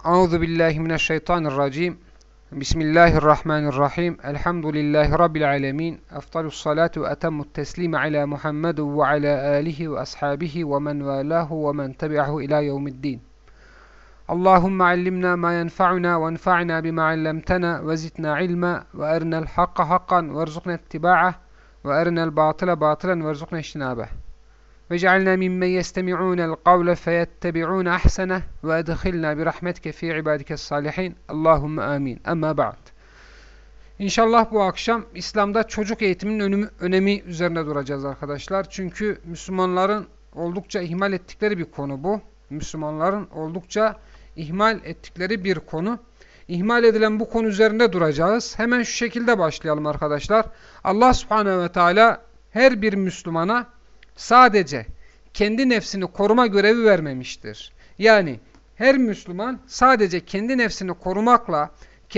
Euzu billahi mineşşeytanirracim. Bismillahirrahmanirrahim. Elhamdülillahi rabbil alamin. Efdalus salatu ve etemmut teslime ala Muhammed ve ala alihi ve ashabihi ve men valahu ve men tebi'ahu ila yevmiddin. Allahumme allimna ma yenfa'una ve enfa'na bima 'allamtana ve zidna ilma ve erinel hakka hakkan ve rzuqna ittiba'ah ve erinel batıla batılan ve rzuqna ijtinabah. وَجَعَلْنَا مِمَّنْ يَسْتَمِعُونَ الْقَوْلَ فَيَتَّبِعُونَ أَحْسَنَهُ وَأَدْخِلْنَا بِرَحْمَتِكَ فِي عِبَادِكَ الصَّالِحِينَ Allahümme amin. Amma ba'd. İnşallah bu akşam İslam'da çocuk eğitiminin önemi üzerine duracağız arkadaşlar. Çünkü Müslümanların oldukça ihmal ettikleri bir konu bu. Müslümanların oldukça ihmal ettikleri bir konu. İhmal edilen bu konu üzerinde duracağız. Hemen şu şekilde başlayalım arkadaşlar. Allah Subhanahu ve Teala her bir Müslümana sadece kendi nefsini koruma görevi vermemiştir. Yani her Müslüman sadece kendi nefsini korumakla,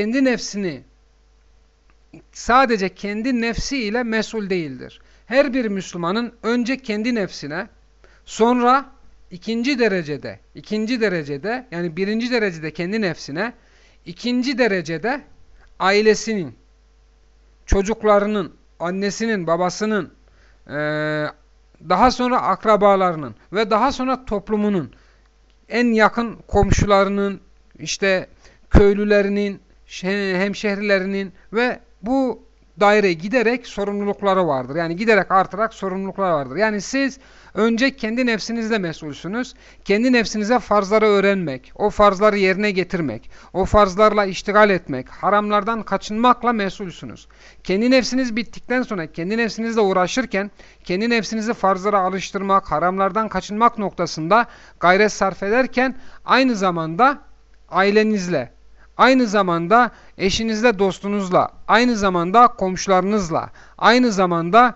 sadece kendi nefsiyle mesul değildir. Her bir Müslümanın önce kendi nefsine, sonra ikinci derecede yani birinci derecede kendi nefsine, ikinci derecede ailesinin, çocuklarının, annesinin, babasının, daha sonra akrabalarının ve daha sonra toplumunun, en yakın komşularının, işte köylülerinin, hemşehrilerinin ve bu daireye giderek sorumlulukları vardır. Yani giderek artarak sorumluluklar vardır. Yani siz önce kendi nefsinizle mesulsünüz. Kendi nefsinize farzları öğrenmek, o farzları yerine getirmek, o farzlarla iştigal etmek, haramlardan kaçınmakla mesulsünüz. Kendi nefsiniz bittikten sonra, kendi nefsinizle uğraşırken, kendi nefsinizi farzlara alıştırmak, haramlardan kaçınmak noktasında gayret sarf ederken, aynı zamanda ailenizle, aynı zamanda eşinizle, dostunuzla, aynı zamanda komşularınızla, aynı zamanda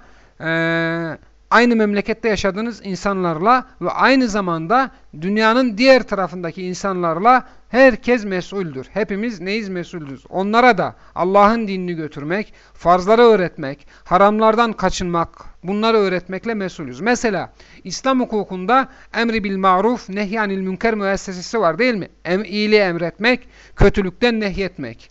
aynı memlekette yaşadığınız insanlarla ve aynı zamanda dünyanın diğer tarafındaki insanlarla herkes mesuldür. Hepimiz neyiz? Mesuldür. Onlara da Allah'ın dinini götürmek, farzları öğretmek, haramlardan kaçınmak, bunları öğretmekle mesulüz. Mesela İslam hukukunda emri bil maruf, nehyanil münker müessesesi var değil mi? İyiliği emretmek, kötülükten nehyetmek.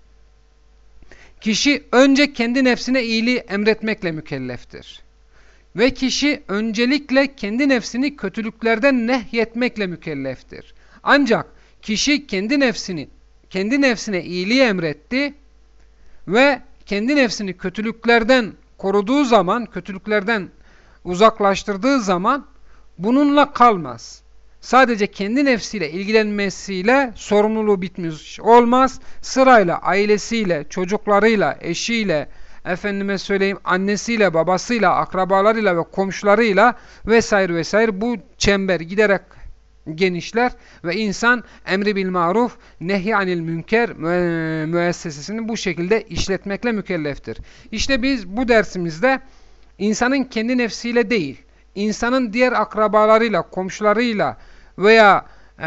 Kişi önce kendi nefsine iyiliği emretmekle mükelleftir. Ve kişi öncelikle kendi nefsini kötülüklerden nehyetmekle mükelleftir. Ancak kişi kendi nefsine iyiliği emretti ve kendi nefsini kötülüklerden koruduğu zaman, kötülüklerden uzaklaştırdığı zaman bununla kalmaz. Sadece kendi nefsiyle ilgilenmesiyle sorumluluğu bitmiş olmaz. Sırayla ailesiyle, çocuklarıyla, eşiyle, annesiyle, babasıyla, akrabalarıyla ve komşularıyla vesaire vesaire bu çember giderek genişler ve insan emri bil maruf, nehyanil münker müessesesini bu şekilde işletmekle mükelleftir. İşte biz bu dersimizde insanın kendi nefsiyle değil, insanın diğer akrabalarıyla, komşularıyla veya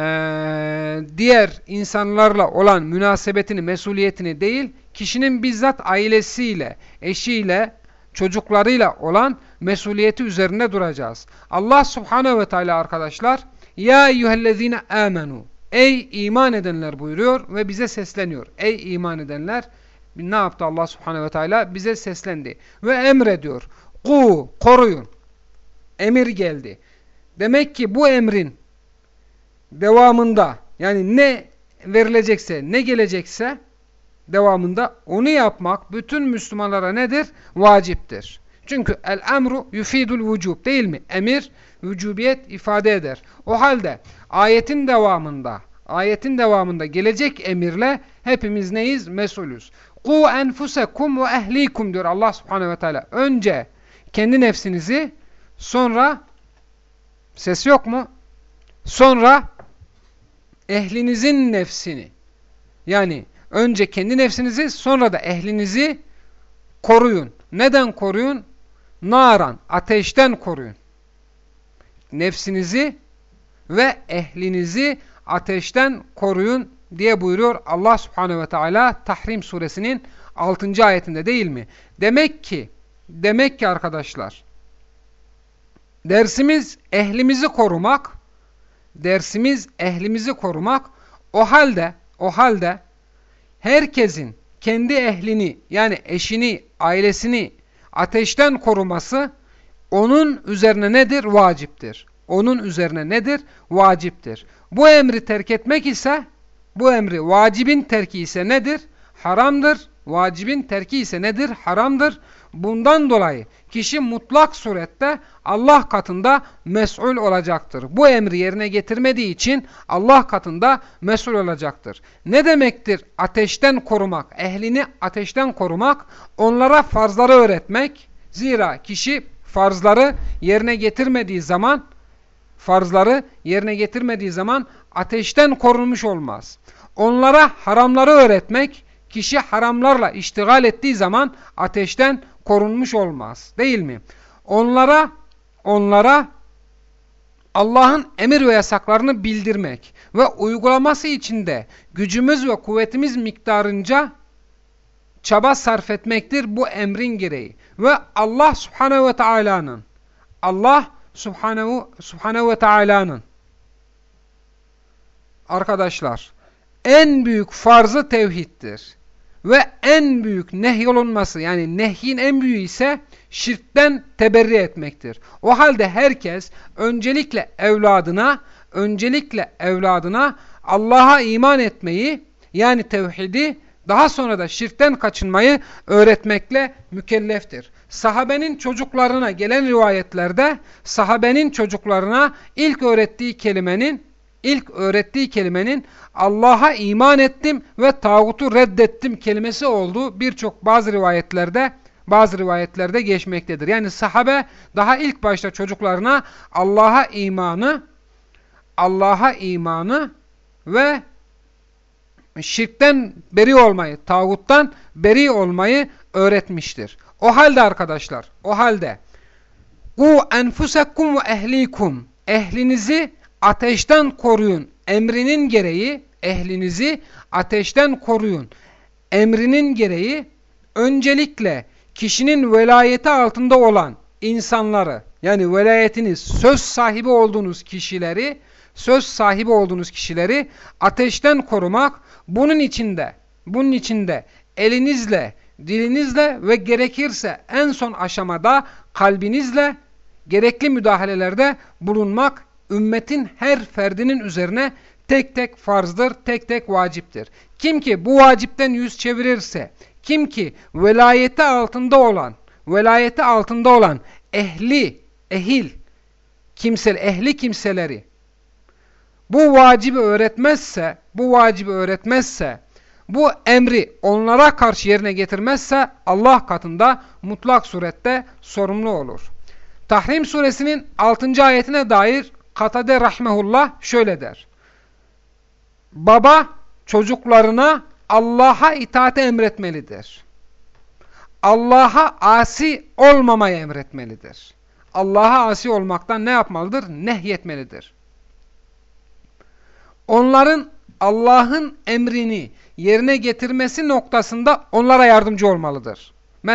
diğer insanlarla olan münasebetini, mesuliyetini değil, kişinin bizzat ailesiyle, eşiyle, çocuklarıyla olan mesuliyeti üzerinde duracağız. Allah Subhanahu ve Teala arkadaşlar, ya eyyühellezine amenu, ey iman edenler buyuruyor ve bize sesleniyor. Ey iman edenler, ne yaptı Allah Subhanahu ve Teala? Bize seslendi ve emrediyor. Koruyun. Emir geldi. Demek ki bu emrin devamında, yani ne verilecekse, ne gelecekse devamında onu yapmak bütün Müslümanlara nedir? Vaciptir. Çünkü el-emru yufidul vücub değil mi? Emir, vücubiyet ifade eder. O halde ayetin devamında gelecek emirle hepimiz neyiz? Mesulüz. Ku enfusekum ve ehlikum diyor Allah Subhanahu ve Teala. Önce kendi nefsinizi, sonra ses yok mu? Sonra ehlinizin nefsini. Yani önce kendi nefsinizi, sonra da ehlinizi koruyun. Neden koruyun? Naran, ateşten koruyun. Nefsinizi ve ehlinizi ateşten koruyun diye buyuruyor Allah Subhanahu ve Teala Tahrim suresinin 6. ayetinde değil mi? Demek ki arkadaşlar, dersimiz ehlimizi korumak. O halde O halde herkesin kendi ehlini yani eşini, ailesini ateşten koruması onun üzerine nedir? Vaciptir. Onun üzerine nedir? Vaciptir. Bu emri terk etmek ise, bu emri vacibin terki ise nedir? Haramdır. Vacibin terki ise nedir? Haramdır. Bundan dolayı kişi mutlak surette Allah katında mesul olacaktır. Bu emri yerine getirmediği için Allah katında mesul olacaktır. Ne demektir ateşten korumak? Ehlini ateşten korumak, onlara farzları öğretmek. Zira kişi farzları yerine getirmediği zaman ateşten korunmuş olmaz. Onlara haramları öğretmek, kişi haramlarla iştigal ettiği zaman ateşten korunmuş olmaz. Değil mi? Onlara Allah'ın emir ve yasaklarını bildirmek ve uygulaması için de gücümüz ve kuvvetimiz miktarınca çaba sarf etmektir bu emrin gereği. Ve Allah Subhanahu ve Teala'nın arkadaşlar en büyük farzı tevhiddir. Ve en büyük nehyolunması yani nehyin en büyüğü ise şirkten teberri etmektir. O halde herkes öncelikle evladına Allah'a iman etmeyi yani tevhidi, daha sonra da şirkten kaçınmayı öğretmekle mükelleftir. Sahabenin çocuklarına gelen rivayetlerde sahabenin çocuklarına ilk öğrettiği kelimenin Allah'a iman ettim ve tağutu reddettim kelimesi olduğu bazı rivayetlerde geçmektedir. Yani sahabe daha ilk başta çocuklarına Allah'a imanı ve şirkten beri olmayı, tağuttan beri olmayı öğretmiştir. O halde arkadaşlar, "Ku enfusekum ve ehlikum" ehlinizi ateşten koruyun. Emrinin gereği ehlinizi ateşten koruyun. Emrinin gereği öncelikle kişinin velayeti altında olan insanları yani velayetiniz söz sahibi olduğunuz kişileri ateşten korumak, bunun içinde elinizle, dilinizle ve gerekirse en son aşamada kalbinizle gerekli müdahalelerde bulunmak ümmetin her ferdinin üzerine tek tek farzdır, tek tek vaciptir. Kim ki bu vacipten yüz çevirirse, kim ki velayeti altında olan ehli kimseleri bu vacibi öğretmezse, bu emri onlara karşı yerine getirmezse Allah katında mutlak surette sorumlu olur. Tahrim suresinin 6. ayetine dair Katade rahmehullah şöyle der: Baba çocuklarına Allah'a itaati emretmelidir. Allah'a asi olmamayı emretmelidir. Allah'a asi olmaktan ne yapmalıdır? Nehyetmelidir. Onların Allah'ın emrini yerine getirmesi noktasında onlara yardımcı olmalıdır.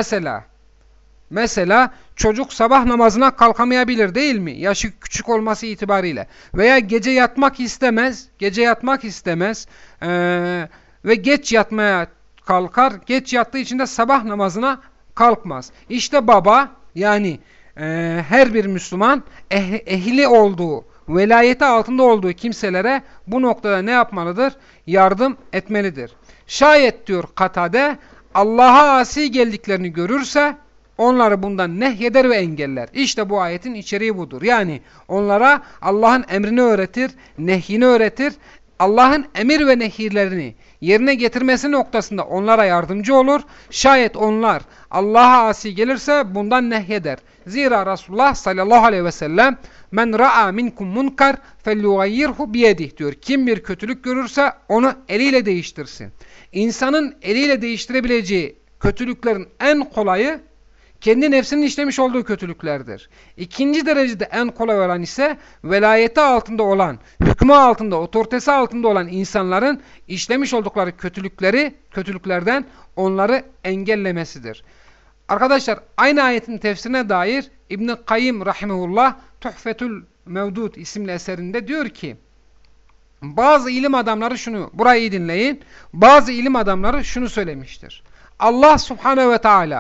Mesela çocuk sabah namazına kalkamayabilir değil mi? Yaşı küçük olması itibariyle. Veya gece yatmak istemez ve geç yatmaya kalkar. Geç yattığı için de sabah namazına kalkmaz. İşte baba yani her bir Müslüman ehli olduğu, velayeti altında olduğu kimselere bu noktada ne yapmalıdır? Yardım etmelidir. Şayet diyor Katade, Allah'a asi geldiklerini görürse onları bundan nehyeder ve engeller. İşte bu ayetin içeriği budur. Yani onlara Allah'ın emrini öğretir, nehyini öğretir. Allah'ın emir ve nehirlerini yerine getirmesi noktasında onlara yardımcı olur. Şayet onlar Allah'a asi gelirse bundan nehyeder. Zira Resulullah sallallahu aleyhi ve sellem "Men ra'a minkum munkar felyughayyirhu biyedih" diyor. Kim bir kötülük görürse onu eliyle değiştirsin. İnsanın eliyle değiştirebileceği kötülüklerin en kolayı kendi nefsinin işlemiş olduğu kötülüklerdir. İkinci derecede en kolay olan ise velayeti altında olan, hükmü altında, otoritesi altında olan insanların işlemiş oldukları kötülüklerden onları engellemesidir. Arkadaşlar aynı ayetin tefsirine dair İbn-i Kayyim rahimehullah Tuhfetül Mevdud isimli eserinde diyor ki: Bazı ilim adamları şunu, burayı iyi dinleyin. Bazı ilim adamları şunu söylemiştir. Allah Subhanahu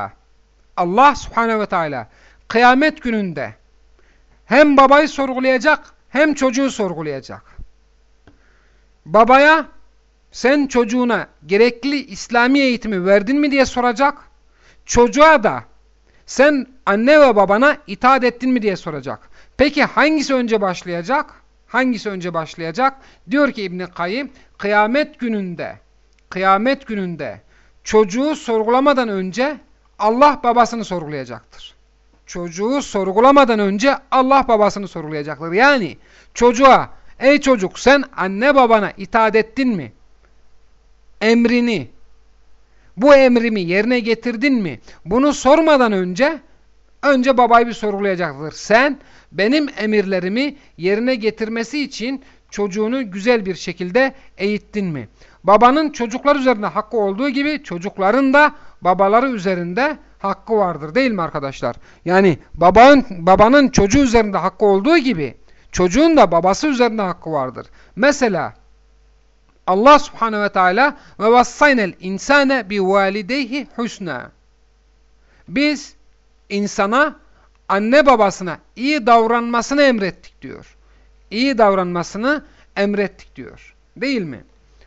ve Teala kıyamet gününde hem babayı sorgulayacak hem çocuğu sorgulayacak. Babaya sen çocuğuna gerekli İslami eğitimi verdin mi diye soracak. Çocuğa da sen anne ve babana itaat ettin mi diye soracak. Peki hangisi önce başlayacak? Hangisi önce başlayacak? Diyor ki İbn Kayyim, kıyamet gününde çocuğu sorgulamadan önce Allah babasını sorgulayacaktır. Çocuğu sorgulamadan önce Allah babasını sorgulayacaktır. Yani çocuğa, ey çocuk sen anne babana itaat ettin mi? Bu emrimi yerine getirdin mi? Bunu sormadan önce babayı bir sorgulayacaktır. Sen benim emirlerimi yerine getirmesi için çocuğunu güzel bir şekilde eğittin mi? Babanın çocuklar üzerinde hakkı olduğu gibi çocukların da babaları üzerinde hakkı vardır, değil mi arkadaşlar? Yani babanın çocuğu üzerinde hakkı olduğu gibi çocuğun da babası üzerinde hakkı vardır. Mesela Allah Subhanahu ve Teala ve vassaynel insane bi valideyhi husna. Biz insana anne babasına iyi davranmasını emrettik diyor. İyi davranmasını emrettik diyor. Değil mi?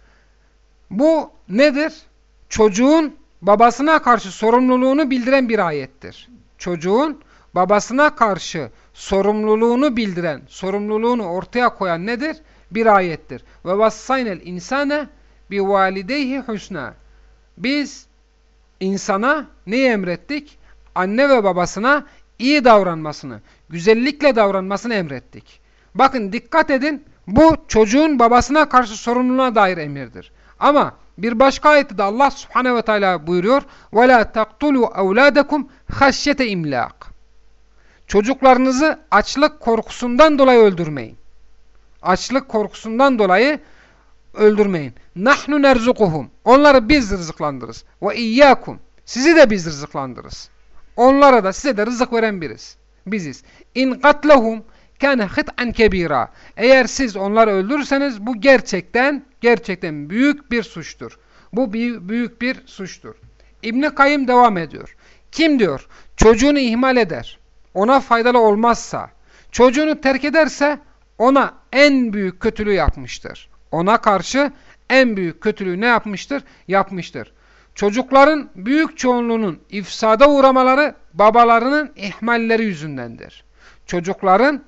Bu nedir? Çocuğun babasına karşı sorumluluğunu bildiren bir ayettir. Çocuğun babasına karşı sorumluluğunu bildiren, sorumluluğunu ortaya koyan nedir? Bir ayettir. Ve vassaynel insane bi valideyhi husna. Biz insana neyi emrettik? Anne ve babasına iyi davranmasını, güzellikle davranmasını emrettik. Bakın dikkat edin, bu çocuğun babasına karşı sorumluluğuna dair emirdir. Ama bir başka ayette de Allah Subhanahu ve Teala buyuruyor: وَلَا تَقْتُلُوا اَوْلَادَكُمْ خَشْيَةَ اِمْلَاقٍ. Çocuklarınızı açlık korkusundan dolayı öldürmeyin. Açlık korkusundan dolayı öldürmeyin. Nahnu nerzukuhum. Onları biz rızıklandırırız. Ve iyyakum. Sizi de biz rızıklandırırız. Onlara da size de rızık veren biziz. İn katlehum kana hit'an kebira. Eğer siz onları öldürürseniz bu gerçekten büyük bir suçtur. Bu büyük bir suçtur. İbn Kayyim devam ediyor. Kim diyor? Çocuğunu ihmal eder. Ona faydalı olmazsa, çocuğunu terk ederse ona en büyük kötülüğü yapmıştır. Ona karşı en büyük kötülüğü ne yapmıştır? Yapmıştır. Çocukların büyük çoğunluğunun ifsada uğramaları babalarının ihmalleri yüzündendir. Çocukların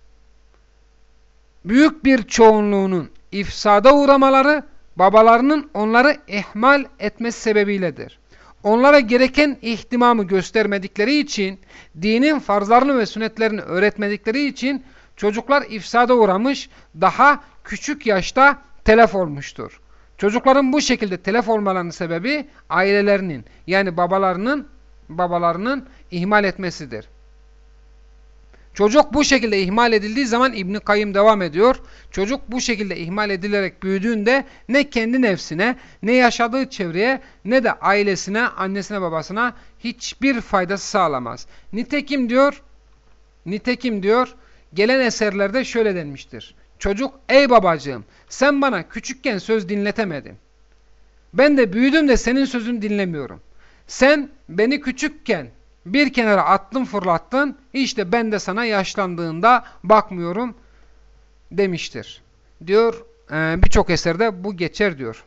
büyük bir çoğunluğunun ifsada uğramaları babalarının onları ihmal etmesi sebebiyledir. Onlara gereken ihtimamı göstermedikleri için, dinin farzlarını ve sünnetlerini öğretmedikleri için çocuklar ifsada uğramış, daha küçük yaşta telef olmuştur. Çocukların bu şekilde telef olmalarının sebebi ailelerinin, yani babalarının ihmal etmesidir. Çocuk bu şekilde ihmal edildiği zaman İbn Kayyim devam ediyor. Çocuk bu şekilde ihmal edilerek büyüdüğünde ne kendi nefsine, ne yaşadığı çevreye, ne de ailesine, annesine, babasına hiçbir faydası sağlamaz. Nitekim diyor, gelen eserlerde şöyle denmiştir. Çocuk, ey babacığım, sen bana küçükken söz dinletemedin. Ben de büyüdüm de senin sözünü dinlemiyorum. Sen beni küçükken bir kenara attın, fırlattın, işte ben de sana yaşlandığında bakmıyorum demiştir. Diyor, birçok eserde bu geçer diyor.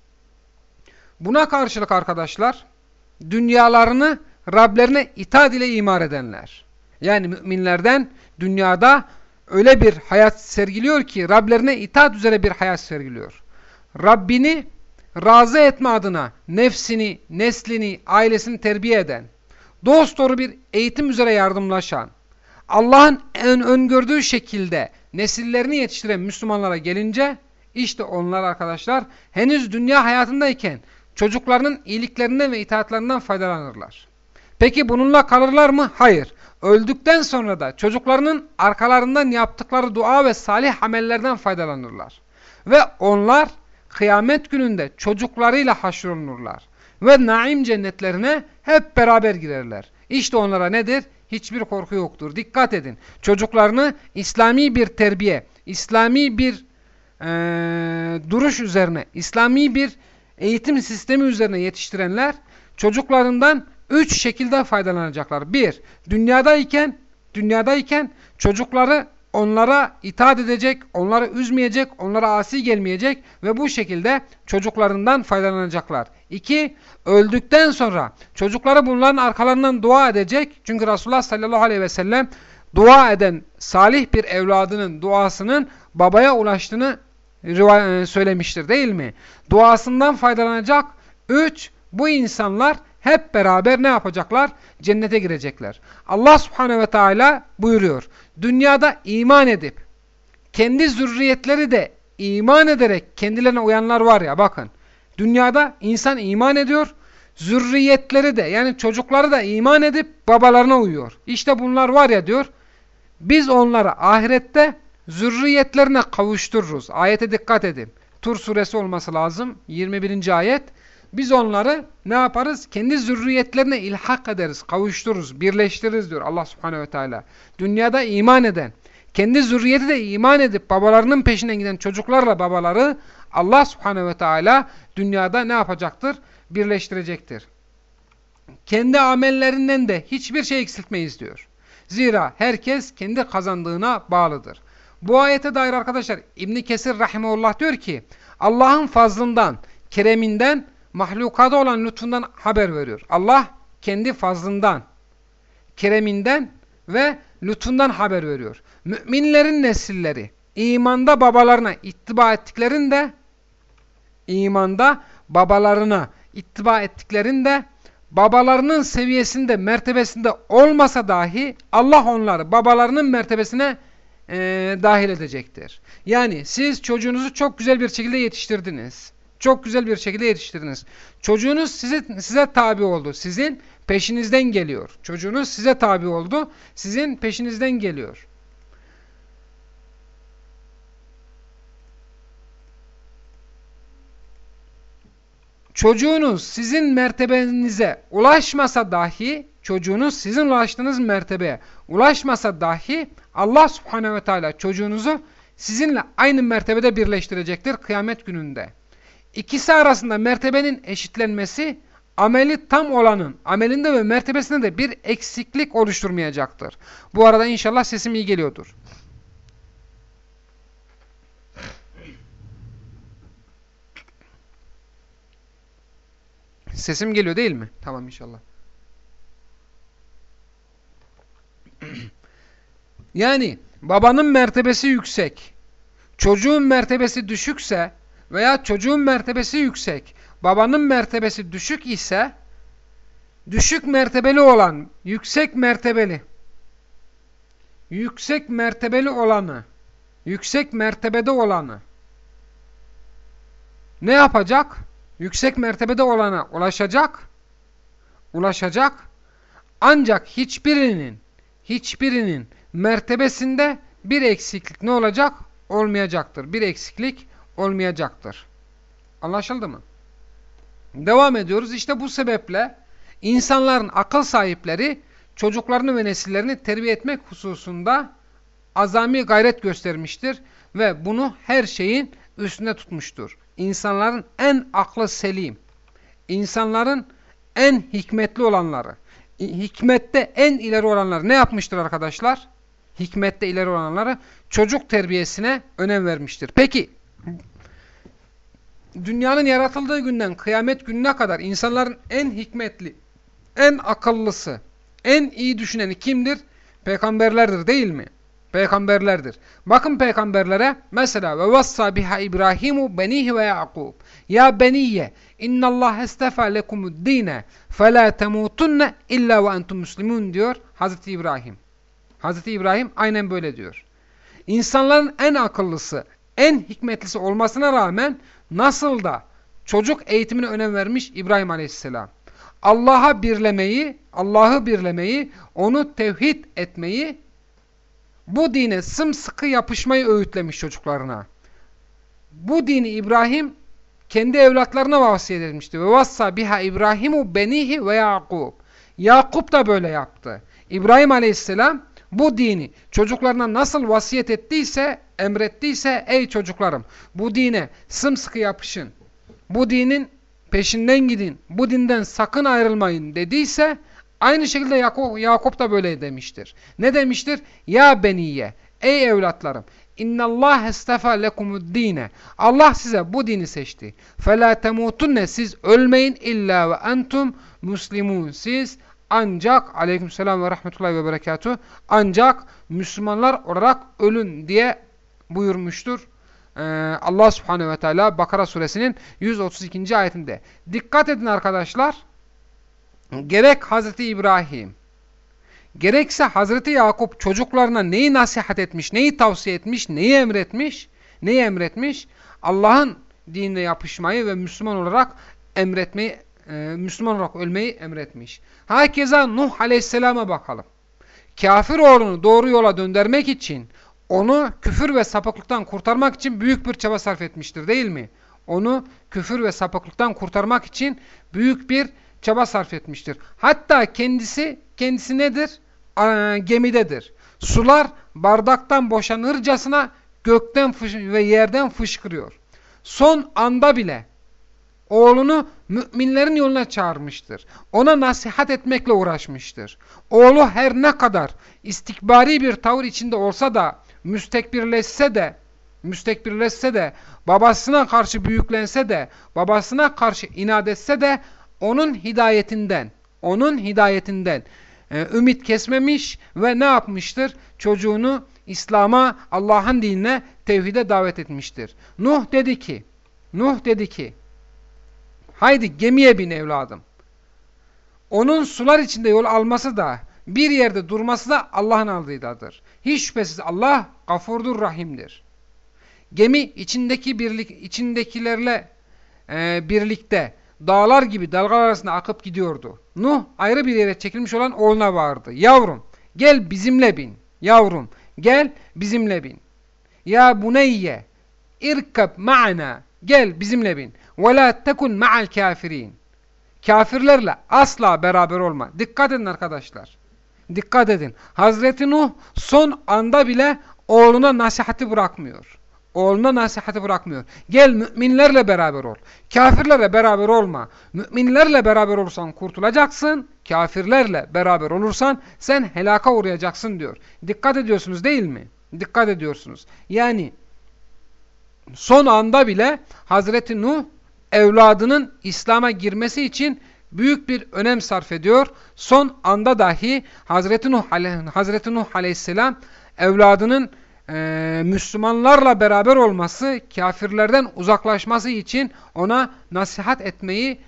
Buna karşılık arkadaşlar, dünyalarını Rablerine itaat ile imar edenler, yani müminlerden dünyada öyle bir hayat sergiliyor ki Rablerine itaat üzere bir hayat sergiliyor. Rabbini razı etme adına nefsini, neslini, ailesini terbiye eden, dosdoğru bir eğitim üzere yardımlaşan, Allah'ın öngördüğü şekilde nesillerini yetiştiren Müslümanlara gelince, işte onlar arkadaşlar henüz dünya hayatındayken çocuklarının iyiliklerinden ve itaatlerinden faydalanırlar. Peki bununla kalırlar mı? Hayır. Öldükten sonra da çocuklarının arkalarından yaptıkları dua ve salih amellerden faydalanırlar. Ve onlar kıyamet gününde çocuklarıyla haşrolunurlar. Ve naim cennetlerine hep beraber girerler. İşte onlara nedir? Hiçbir korku yoktur. Dikkat edin. Çocuklarını İslami bir terbiye, İslami bir duruş üzerine, İslami bir eğitim sistemi üzerine yetiştirenler çocuklarından 3 şekilde faydalanacaklar. 1. Dünyadayken çocukları onlara itaat edecek, onları üzmeyecek, onlara asi gelmeyecek ve bu şekilde çocuklarından faydalanacaklar. 2. Öldükten sonra çocukları bunların arkalarından dua edecek. Çünkü Resulullah sallallahu aleyhi ve sellem dua eden salih bir evladının duasının babaya ulaştığını söylemiştir değil mi? Duasından faydalanacak. 3. Bu insanlar hep beraber ne yapacaklar? Cennete girecekler. Allah subhanehu ve teala buyuruyor. Dünyada iman edip kendi zürriyetleri de iman ederek kendilerine uyanlar var ya, bakın. Dünyada insan iman ediyor. Zürriyetleri de, yani çocukları da iman edip babalarına uyuyor. İşte bunlar var ya diyor. Biz onları ahirette zürriyetlerine kavuştururuz. Ayete dikkat edin. Tur suresi olması lazım. 21. ayet. Biz onları ne yaparız? Kendi zürriyetlerine ilhak ederiz, kavuştururuz, birleştiririz diyor Allah subhanehu ve teala. Dünyada iman eden, kendi zürriyeti de iman edip babalarının peşinden giden çocuklarla babaları Allah subhanehu ve teala dünyada ne yapacaktır? Birleştirecektir. Kendi amellerinden de hiçbir şey eksiltmeyiz diyor. Zira herkes kendi kazandığına bağlıdır. Bu ayete dair arkadaşlar İbn Kesir rahimehullah diyor ki Allah'ın fazlından, kereminden, mahlukada olan lütfundan haber veriyor. Allah kendi fazlından, kereminden ve lütfundan haber veriyor. Müminlerin nesilleri imanda babalarına ittiba ettiklerinde, babalarının seviyesinde, mertebesinde olmasa dahi Allah onları babalarının mertebesine dahil edecektir. Yani siz çocuğunuzu çok güzel bir şekilde yetiştirdiniz. Çok güzel bir şekilde yetiştirdiniz. Çocuğunuz size tabi oldu. Sizin peşinizden geliyor. Çocuğunuz size tabi oldu. Sizin peşinizden geliyor. Çocuğunuz sizin mertebenize ulaşmasa dahi, çocuğunuz sizin ulaştığınız mertebeye ulaşmasa dahi Allah subhanehu ve teala çocuğunuzu sizinle aynı mertebede birleştirecektir kıyamet gününde. İkisi arasında mertebenin eşitlenmesi ameli tam olanın amelinde ve mertebesinde de bir eksiklik oluşturmayacaktır. Bu arada inşallah sesim iyi geliyordur. Sesim geliyor değil mi? Tamam inşallah. Yani babanın mertebesi yüksek, çocuğun mertebesi düşükse veya çocuğun mertebesi yüksek, babanın mertebesi düşük ise düşük mertebeli olan, yüksek mertebede olanı ne yapacak? Yüksek mertebede olana ulaşacak. Ancak hiçbirinin mertebesinde bir eksiklik ne olacak? Olmayacaktır. Bir eksiklik olmayacaktır. Anlaşıldı mı? Devam ediyoruz. İşte bu sebeple insanların akıl sahipleri çocuklarını ve nesillerini terbiye etmek hususunda azami gayret göstermiştir ve bunu her şeyin üstünde tutmuştur. İnsanların en aklı selim, insanların en hikmetli olanları, hikmette en ileri olanları ne yapmıştır arkadaşlar? Hikmette ileri olanları çocuk terbiyesine önem vermiştir. Peki, dünyanın yaratıldığı günden kıyamet gününe kadar insanların en hikmetli, en akıllısı, en iyi düşüneni kimdir? Peygamberlerdir değil mi? Peygamberlerdir. Bakın peygamberlere mesela ve vassa biha İbrahimu benihi ve Yaqub. Ya beniyye innallaha istafa lekumu'd-dine fela temutunne illa ve entum muslimun diyor Hazreti İbrahim. Hazreti İbrahim aynen böyle diyor. İnsanların en akıllısı, en hikmetlisi olmasına rağmen nasıl da çocuk eğitimine önem vermiş İbrahim Aleyhisselam. Allah'ı birlemeyi, onu tevhid etmeyi, bu dine sımsıkı yapışmayı öğütlemiş çocuklarına. Bu dini İbrahim kendi evlatlarına vasiyet etmişti. Ve vassa biha İbrahimu benihi ve Yaqub. Yakup da böyle yaptı. İbrahim Aleyhisselam bu dini çocuklarına nasıl vasiyet ettiyse, emrettiyse, ey çocuklarım bu dine sımsıkı yapışın, bu dinin peşinden gidin, bu dinden sakın ayrılmayın dediyse, aynı şekilde Yakup da böyle demiştir. Ne demiştir? Ya beniye, ey evlatlarım, İnnallâhe estefâ lekumuddîne. Allah size bu dini seçti. Felâ temûtunne, siz ölmeyin illa ve entum muslimun. Siz ancak, aleykümselam ve rahmetullahi ve berekatuhu, ancak Müslümanlar olarak ölün diye buyurmuştur. Allah subhanehu ve teala Bakara suresinin 132. ayetinde. Dikkat edin arkadaşlar. Gerek Hazreti İbrahim, gerekse Hazreti Yakup çocuklarına neyi nasihat etmiş, neyi tavsiye etmiş, neyi emretmiş? Neyi emretmiş? Allah'ın dinine yapışmayı ve Müslüman olarak emretmeyi, Müslüman olarak ölmeyi emretmiş. Hakeza Nuh Aleyhisselam'a bakalım. Kafir oğlunu doğru yola döndürmek için, onu küfür ve sapıklıktan kurtarmak için büyük bir çaba sarf etmiştir, değil mi? Onu küfür ve sapıklıktan kurtarmak için büyük bir çaba sarf etmiştir. Hatta kendisi nedir? Gemidedir. Sular bardaktan boşanırcasına gökten ve yerden fışkırıyor. Son anda bile oğlunu müminlerin yoluna çağırmıştır. Ona nasihat etmekle uğraşmıştır. Oğlu her ne kadar istikbari bir tavır içinde olsa da, müstekbirleşse de, babasına karşı büyüklense de, babasına karşı inat etse de, onun hidayetinden ümit kesmemiş ve ne yapmıştır? Çocuğunu İslam'a, Allah'ın dinine, tevhide davet etmiştir. Nuh dedi ki, haydi gemiye bin evladım. Onun sular içinde yol alması da, bir yerde durması da Allah'ın aldığıdır. Hiç şüphesiz Allah gafurdur, rahimdir. Gemi içindekilerle birlikte dağlar gibi dalgalar arasında akıp gidiyordu. Nuh ayrı bir yere çekilmiş olan oğluna bağırdı. Yavrum gel bizimle bin. Yavrum gel bizimle bin. Ya buneyye irkab ma'ana. Gel bizimle bin. Ve la tekun ma'al kafirin. Kafirlerle asla beraber olma. Dikkat edin arkadaşlar. Dikkat edin. Hazreti Nuh son anda bile oğluna nasihati bırakmıyor. Gel müminlerle beraber ol. Kafirlerle beraber olma. Müminlerle beraber olursan kurtulacaksın. Kafirlerle beraber olursan sen helaka uğrayacaksın diyor. Dikkat ediyorsunuz değil mi? Dikkat ediyorsunuz. Yani son anda bile Hazreti Nuh evladının İslam'a girmesi için büyük bir önem sarf ediyor. Son anda dahi Hazreti Nuh Aleyhisselam evladının Müslümanlarla beraber olması, kafirlerden uzaklaşması için ona nasihat etmeyi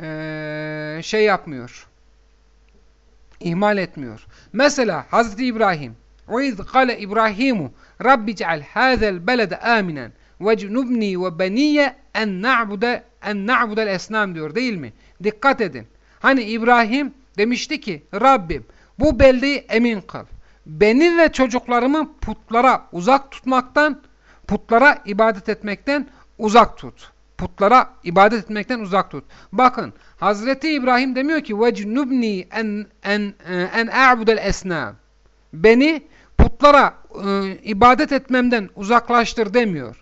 ihmal etmiyor. Mesela Hazreti İbrahim, وَاِذْ قَالَ İbrahimu رَبِّ جَعَلْ هَذَا الْبَلَدَ آمِنًا وَجْنُبْنِي وَبَنِيَّ اَنْ نَعْبُدَ الْاَسْنَامِ diyor değil mi? Dikkat edin. Hani İbrahim demişti ki, Rabbim bu beldeyi emin kıl. Beni ve çocuklarımı putlara uzak tutmaktan, putlara ibadet etmekten uzak tut. Putlara ibadet etmekten uzak tut. Bakın Hazreti İbrahim demiyor ki وَجْنُبْنِي en a'budel esnam. Beni putlara ibadet etmemden uzaklaştır demiyor.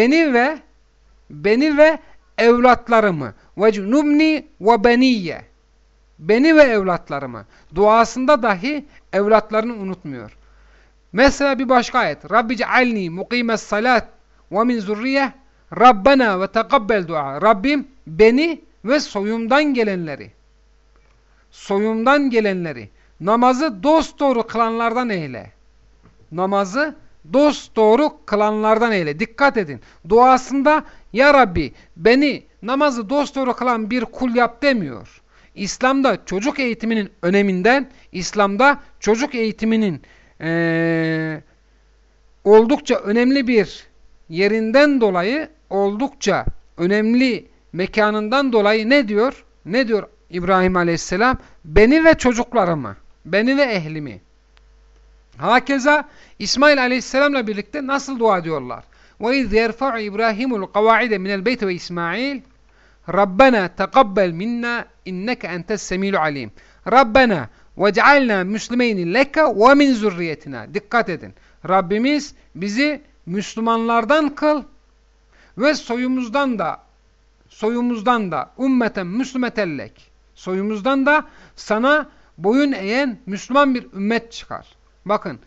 Beni ve evlatlarımı وَجْنُبْنِي وَبَنِيَّ. Beni ve evlatlarımı. Duasında dahi evlatlarını unutmuyor. Mesela bir başka ayet. Rabbi cealni mukimes salat ve min zurriye Rabbena ve tekabbel dua. Rabbim beni ve soyumdan gelenleri namazı dosdoğru kılanlardan eyle. Namazı dosdoğru kılanlardan eyle. Dikkat edin. Duasında ya Rabbi beni namazı dosdoğru kılan bir kul yap demiyor. İslam'da çocuk eğitiminin öneminden, İslam'da çocuk eğitiminin oldukça önemli bir yerinden dolayı, oldukça önemli mekanından dolayı ne diyor? Ne diyor İbrahim Aleyhisselam? Beni ve çocuklarımı, beni ve ehlimi. Hakeza İsmail Aleyhisselam'la birlikte nasıl dua ediyorlar? وَاِذْ يَرْفَعُ İbrahimul قَوَاعِدَ minel beyti ve İsmail Rabbena tekabbel minna inneke entes semilu alim. Rabbena وَجَعَلْنَا مُسْلِمَيْنِ لَكَ وَمِنْ زُرِّيَّتِنَا. Dikkat edin. Rabbimiz bizi Müslümanlardan kıl ve soyumuzdan da ümmeten müslümetellek. Soyumuzdan da sana boyun eğen Müslüman bir ümmet çıkar. Bakın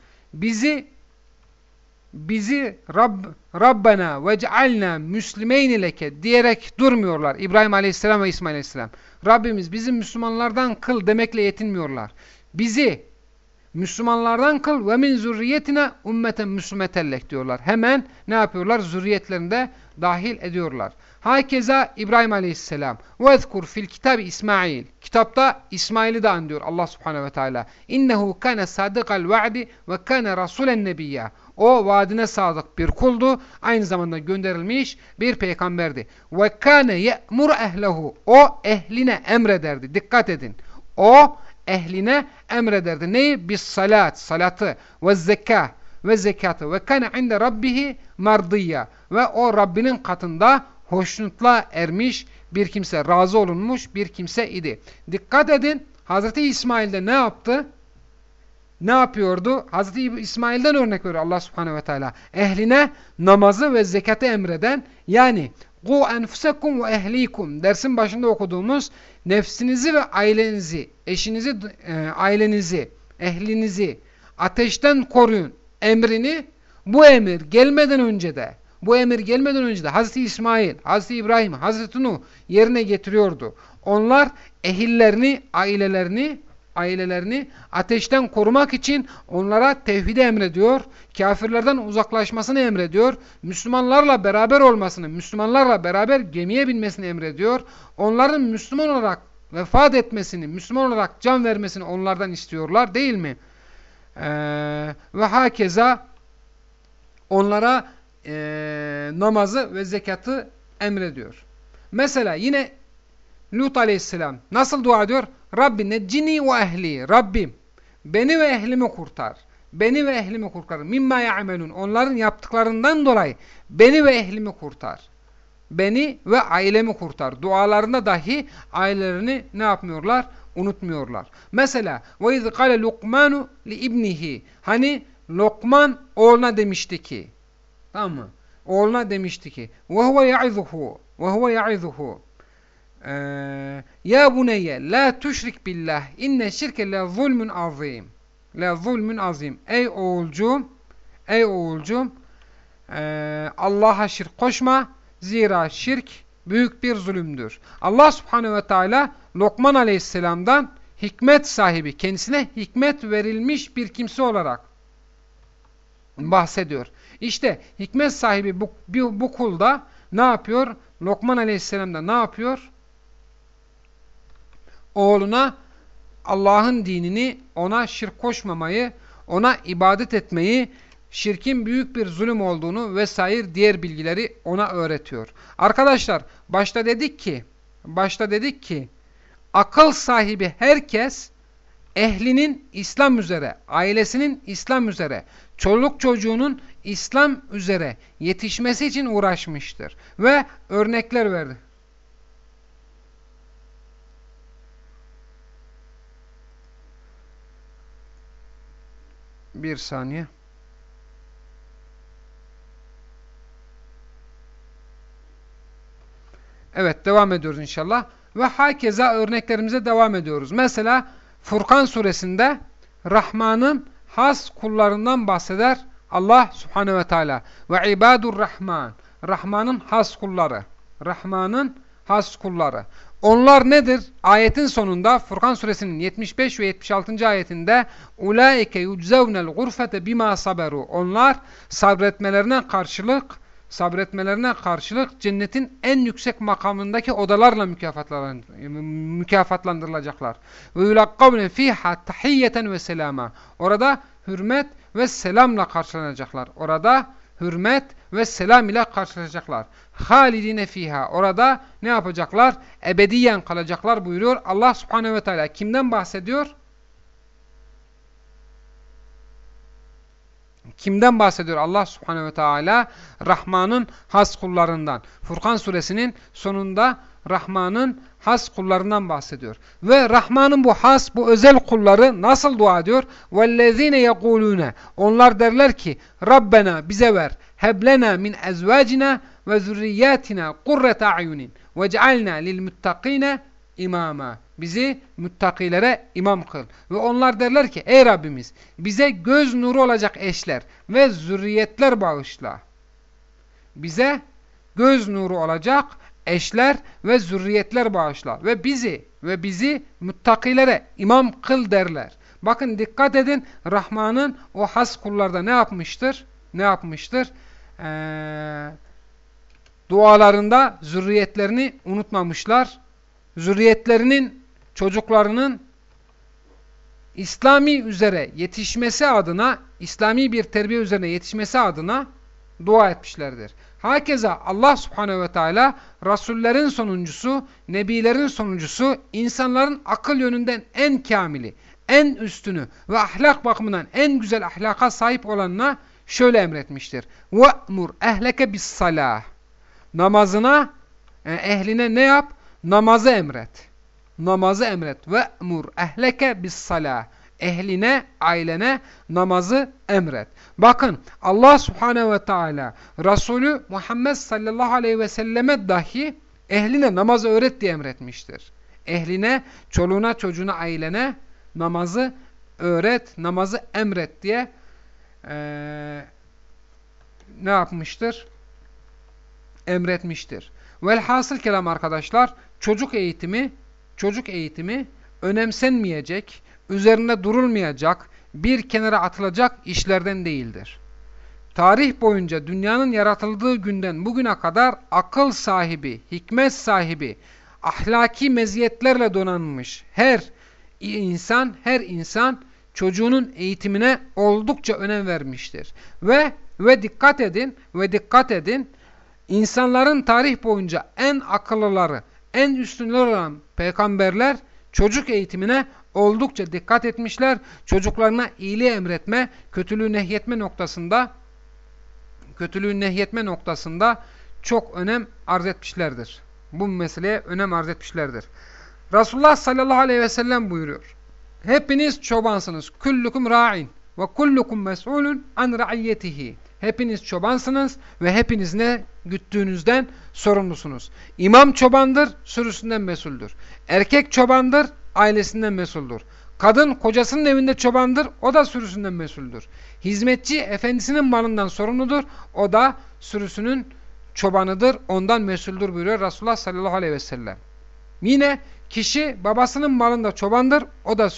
bizi Rabbena ve cealna müslimeyni leke diyerek durmuyorlar İbrahim Aleyhisselam ve İsmail Aleyhisselam. Rabbimiz bizi Müslümanlardan kıl demekle yetinmiyorlar. Bizi Müslümanlardan kıl ve min zürriyetine ümmeten müslümetellek diyorlar. Hemen ne yapıyorlar? Zürriyetlerinde dahil ediyorlar. Hakeza İbrahim Aleyhisselam. وَذْكُرْ fil kitabı İsmail. Kitapta İsmail'i de anlıyor Allah Subhanahu ve Teala. İnnehu kana sadıkal va'di ve kana rasulen nebiyya. O vaadine sadık bir kuldu. Aynı zamanda gönderilmiş bir peygamberdi. Ve kana ye'mur ehlehu. O ehline emrederdi. Dikkat edin. O ehline emrederdi. Neyi? Bis salatı ve zekâh ve zekatı ve kana inde rabbihi mardiyya. Ve o Rabbinin katında hoşnutla ermiş bir kimse, razı olunmuş bir kimse idi. Dikkat edin, Hazreti İsmail'de ne yaptı? Ne yapıyordu? Hazreti İsmail'den örnek veriyor Allah Subhanahu ve Teala. Ehline namazı ve zekatı emreden, yani "Qu enfusekum ve ehlikum" dersin başında okuduğumuz nefsinizi ve ailenizi, eşinizi, ailenizi, ehlinizi ateşten koruyun emrini bu emir gelmeden önce de Hazreti İsmail, Hazreti İbrahim, Hazreti Nuh yerine getiriyordu. Onlar ehillerini, ailelerini ateşten korumak için onlara tevhidi emrediyor, kafirlerden uzaklaşmasını emrediyor, Müslümanlarla beraber olmasını, Müslümanlarla beraber gemiye binmesini emrediyor, onların Müslüman olarak vefat etmesini, Müslüman olarak can vermesini onlardan istiyorlar, değil mi? Ve hakeza onlara namazı ve zekatı emrediyor. Mesela yine Lut Aleyhisselam nasıl dua ediyor? Rabbi neccini ve ehli. Rabbim beni ve ehlimi kurtar. Beni ve ehlimi kurtar. Mimma ya'melun. Onların yaptıklarından dolayı beni ve ehlimi kurtar. Beni ve ailemi kurtar. Dualarında dahi ailelerini ne yapmıyorlar? Unutmuyorlar. Mesela ve iz kâle Luqmanu li ibnihi. Hani Lokman oğluna demişti ki, tamam mı? Oğluna demişti ki ve huve ya'izuhu ya buneyye la tuşrik billah inne şirke la zulmun azim. Ey oğulcum Allah'a şirk koşma, zira şirk büyük bir zulümdür. Allah Subhanahu ve Teala Lokman Aleyhisselam'dan hikmet sahibi, kendisine hikmet verilmiş bir kimse olarak bahsediyor. İşte hikmet sahibi bu kul da ne yapıyor? Lokman Aleyhisselam da ne yapıyor? Oğluna Allah'ın dinini, ona şirk koşmamayı, ona ibadet etmeyi, şirkin büyük bir zulüm olduğunu vesaire diğer bilgileri ona öğretiyor. Arkadaşlar başta dedik ki akıl sahibi herkes ehlinin İslam üzere, ailesinin İslam üzere, çoluk çocuğunun İslam üzere yetişmesi için uğraşmıştır ve örnekler verdi. Bir saniye. Evet, devam ediyoruz inşallah. Ve hakeza örneklerimize devam ediyoruz. Mesela Furkan suresinde Rahman'ın has kullarından bahseder Allah Subhanahu ve Teala. Ve ibadur Rahman. Rahman'ın has kulları. Rahman'ın has kulları. Onlar nedir? Ayetin sonunda Furkan suresinin 75 ve 76. ayetinde ulaike yuczevnel gurfete bima saberu. Onlar sabretmelerine karşılık cennetin en yüksek makamındaki odalarla mükafatlandırılacaklar. Ve yulakkavne fiha tahiyyeten ve selama. Orada hürmet ve selamla karşılanacaklar. Halidine fiha. Orada ne yapacaklar? Ebediyen kalacaklar buyuruyor Allah Subhanahu ve Teala. Kimden bahsediyor? Kimden bahsediyor Allah Subhanahu ve Teala? Rahman'ın has kullarından. Furkan suresinin sonunda Rahman'ın has kullarından bahsediyor. Ve Rahman'ın bu has, bu özel kulları nasıl dua ediyor? وَالَّذ۪ينَ يَقُولُونَ Onlar derler ki Rabbena bize ver. Heblena min ezvacina ve zürriyatina kurrete a'yunin vec'alna lil muttaqine imama. Bizi müttakilere imam kıl. Ve onlar derler ki ey Rabbimiz bize göz nuru olacak eşler ve zürriyetler bağışla. Bize göz nuru olacak eşler ve zürriyetler bağışla ve bizi müttakilere imam kıl derler. Bakın dikkat edin, Rahman'ın o has kullarda ne yapmıştır? Ne yapmıştır? Dualarında zürriyetlerini unutmamışlar. Zürriyetlerinin, çocuklarının İslami üzere yetişmesi adına, İslami bir terbiye üzerine yetişmesi adına dua etmişlerdir. Hakeza Allah Subhanahu ve Teala Rasullerin sonuncusu, Nebilerin sonuncusu, insanların akıl yönünden en kamili, en üstünü ve ahlak bakımından en güzel ahlaka sahip olanına şöyle emretmiştir. وَأْمُرْ اَهْلَكَ بِالصَّلَاةِ Namazına, ehline ne yap? Namazı emret. Namazı emret. وَأْمُرْ اَهْلَكَ بِالصَّلَاةِ Ehline, ailene namazı emret. Bakın Allah Subhanahu ve Teala Resulü Muhammed sallallahu aleyhi ve selleme dahi ehline namazı öğret diye emretmiştir. Ehline, çoluğuna, çocuğuna, ailene namazı öğret, namazı emret diye ne yapmıştır? Emretmiştir. Velhasıl kelam arkadaşlar, çocuk eğitimi önemsenmeyecek, üzerinde durulmayacak, bir kenara atılacak işlerden değildir. Tarih boyunca dünyanın yaratıldığı günden bugüne kadar akıl sahibi, hikmet sahibi, ahlaki meziyetlerle donanmış her insan çocuğunun eğitimine oldukça önem vermiştir. Ve dikkat edin, insanların tarih boyunca en akıllıları, en üstünler olan peygamberler çocuk eğitimine oldukça dikkat etmişler. Çocuklarına iyiliği emretme, kötülüğü nehyetme noktasında çok önem arz etmişlerdir. Bu meseleye önem arz etmişlerdir. Resulullah sallallahu aleyhi ve sellem buyuruyor. Hepiniz çobansınız. Kullukum ra'in ve kullukum mes'ulun an ra'iyyetihi. Hepiniz çobansınız ve hepiniz ne güttüğünüzden sorumlusunuz. İmam çobandır, sürüsünden mesuldür. Erkek çobandır, ailesinden mesuldür. Kadın kocasının evinde çobandır, o da sürüsünden mesuldür. Hizmetçi efendisinin malından sorumludur, o da sürüsünün çobanıdır, ondan mesuldür buyuruyor Resulullah sallallahu aleyhi ve sellem. Yine kişi babasının malında çobandır, o da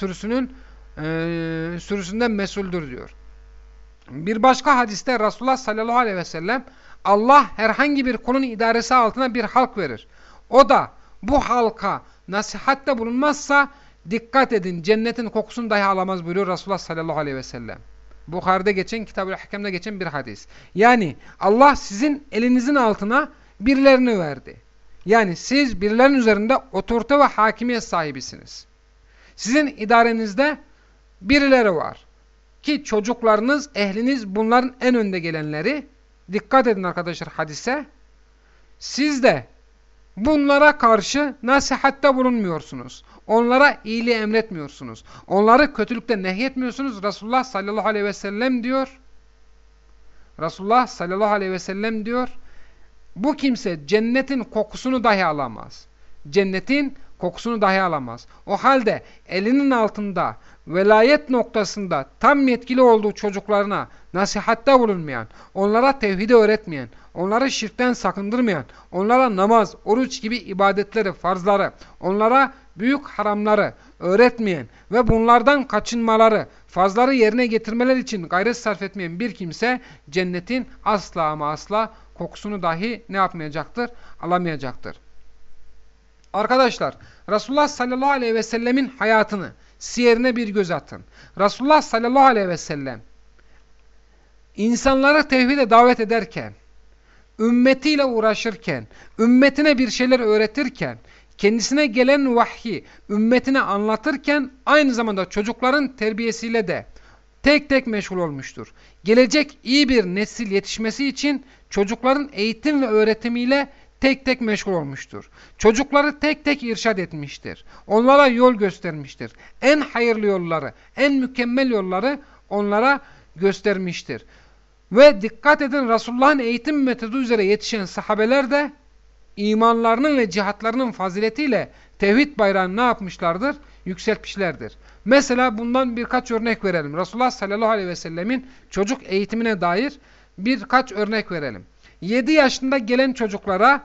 sürüsünden mesuldür diyor. Bir başka hadiste Resulullah sallallahu aleyhi ve sellem Allah herhangi bir kulun idaresi altına bir halk verir. O da bu halka nasihatte bulunmazsa dikkat edin cennetin kokusunu dahi alamaz buyuruyor Resulullah sallallahu aleyhi ve sellem. Bukhari'de geçen, Kitab-ül Hakem'de geçen bir hadis. Yani Allah sizin elinizin altına birilerini verdi. Yani siz birilerinin üzerinde otorite ve hakimiyet sahibisiniz. Sizin idarenizde birileri var. Ki çocuklarınız, ehliniz bunların en önde gelenleri. Dikkat edin arkadaşlar hadise. Siz de bunlara karşı nasihatte bulunmuyorsunuz. Onlara iyiliği emretmiyorsunuz. Onları kötülükten nehyetmiyorsunuz. Resulullah sallallahu aleyhi ve sellem diyor. Resulullah sallallahu aleyhi ve sellem diyor. Bu kimse cennetin kokusunu dahi alamaz. Cennetin kokusunu dahi alamaz. O halde elinin altında velayet noktasında tam yetkili olduğu çocuklarına nasihatte bulunmayan, onlara tevhidi öğretmeyen, onları şirkten sakındırmayan, onlara namaz, oruç gibi ibadetleri, farzları, onlara büyük haramları öğretmeyen ve bunlardan kaçınmaları, farzları yerine getirmeler için gayret sarf etmeyen bir kimse cennetin asla ama asla kokusunu dahi ne yapmayacaktır? Alamayacaktır. Arkadaşlar, Resulullah sallallahu aleyhi ve sellemin hayatını, siyerine bir göz atın. Resulullah sallallahu aleyhi ve sellem insanları tevhide davet ederken, ümmetiyle uğraşırken, ümmetine bir şeyler öğretirken, kendisine gelen vahyi ümmetine anlatırken aynı zamanda çocukların terbiyesiyle de tek tek meşgul olmuştur. Gelecek iyi bir nesil yetişmesi için çocukların eğitim ve öğretimiyle tek tek meşgul olmuştur. Çocukları tek tek irşad etmiştir. Onlara yol göstermiştir. En hayırlı yolları, en mükemmel yolları onlara göstermiştir. Ve dikkat edin, Resulullah'ın eğitim metodu üzere yetişen sahabeler de imanlarının ve cihatlarının faziletiyle tevhid bayrağını ne yapmışlardır? Yükseltmişlerdir. Mesela bundan birkaç örnek verelim. Resulullah sallallahu aleyhi ve sellemin çocuk eğitimine dair birkaç örnek verelim. 7 yaşında gelen çocuklara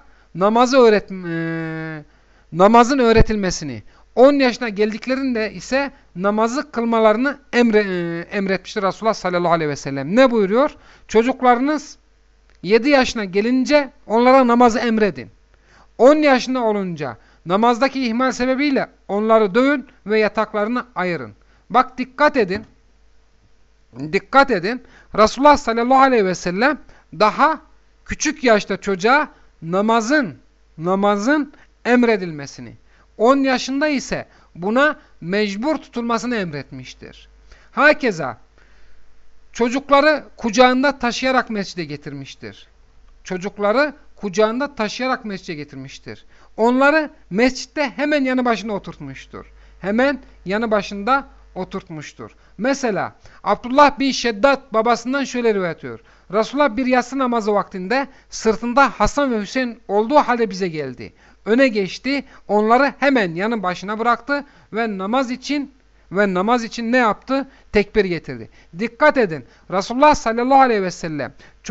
namazın öğretilmesini, 10 yaşına geldiklerinde ise namazı kılmalarını emretmiştir Resulullah sallallahu aleyhi ve sellem. Ne buyuruyor? Çocuklarınız 7 yaşına gelince onlara namazı emredin. 10 yaşında olunca namazdaki ihmal sebebiyle onları dövün ve yataklarını ayırın. Bak dikkat edin. Dikkat edin. Resulullah sallallahu aleyhi ve sellem daha küçük yaşta çocuğa namazın emredilmesini, 10 yaşında ise buna mecbur tutulmasını emretmiştir. Hakeza çocukları kucağında taşıyarak mescide getirmiştir. Çocukları kucağında taşıyarak mescide getirmiştir. Onları mescitte hemen yanı başına oturtmuştur. Hemen yanı başında oturtmuştur. Mesela Abdullah bin Şeddat babasından şöyle rivayet ediyor. Resulullah bir yatsı namazı vaktinde sırtında Hasan ve Hüseyin olduğu halde bize geldi. Öne geçti, onları hemen yanı başına bıraktı ve namaz için ne yaptı? Tekbir getirdi. Dikkat edin. Resulullah sallallahu aleyhi ve sellem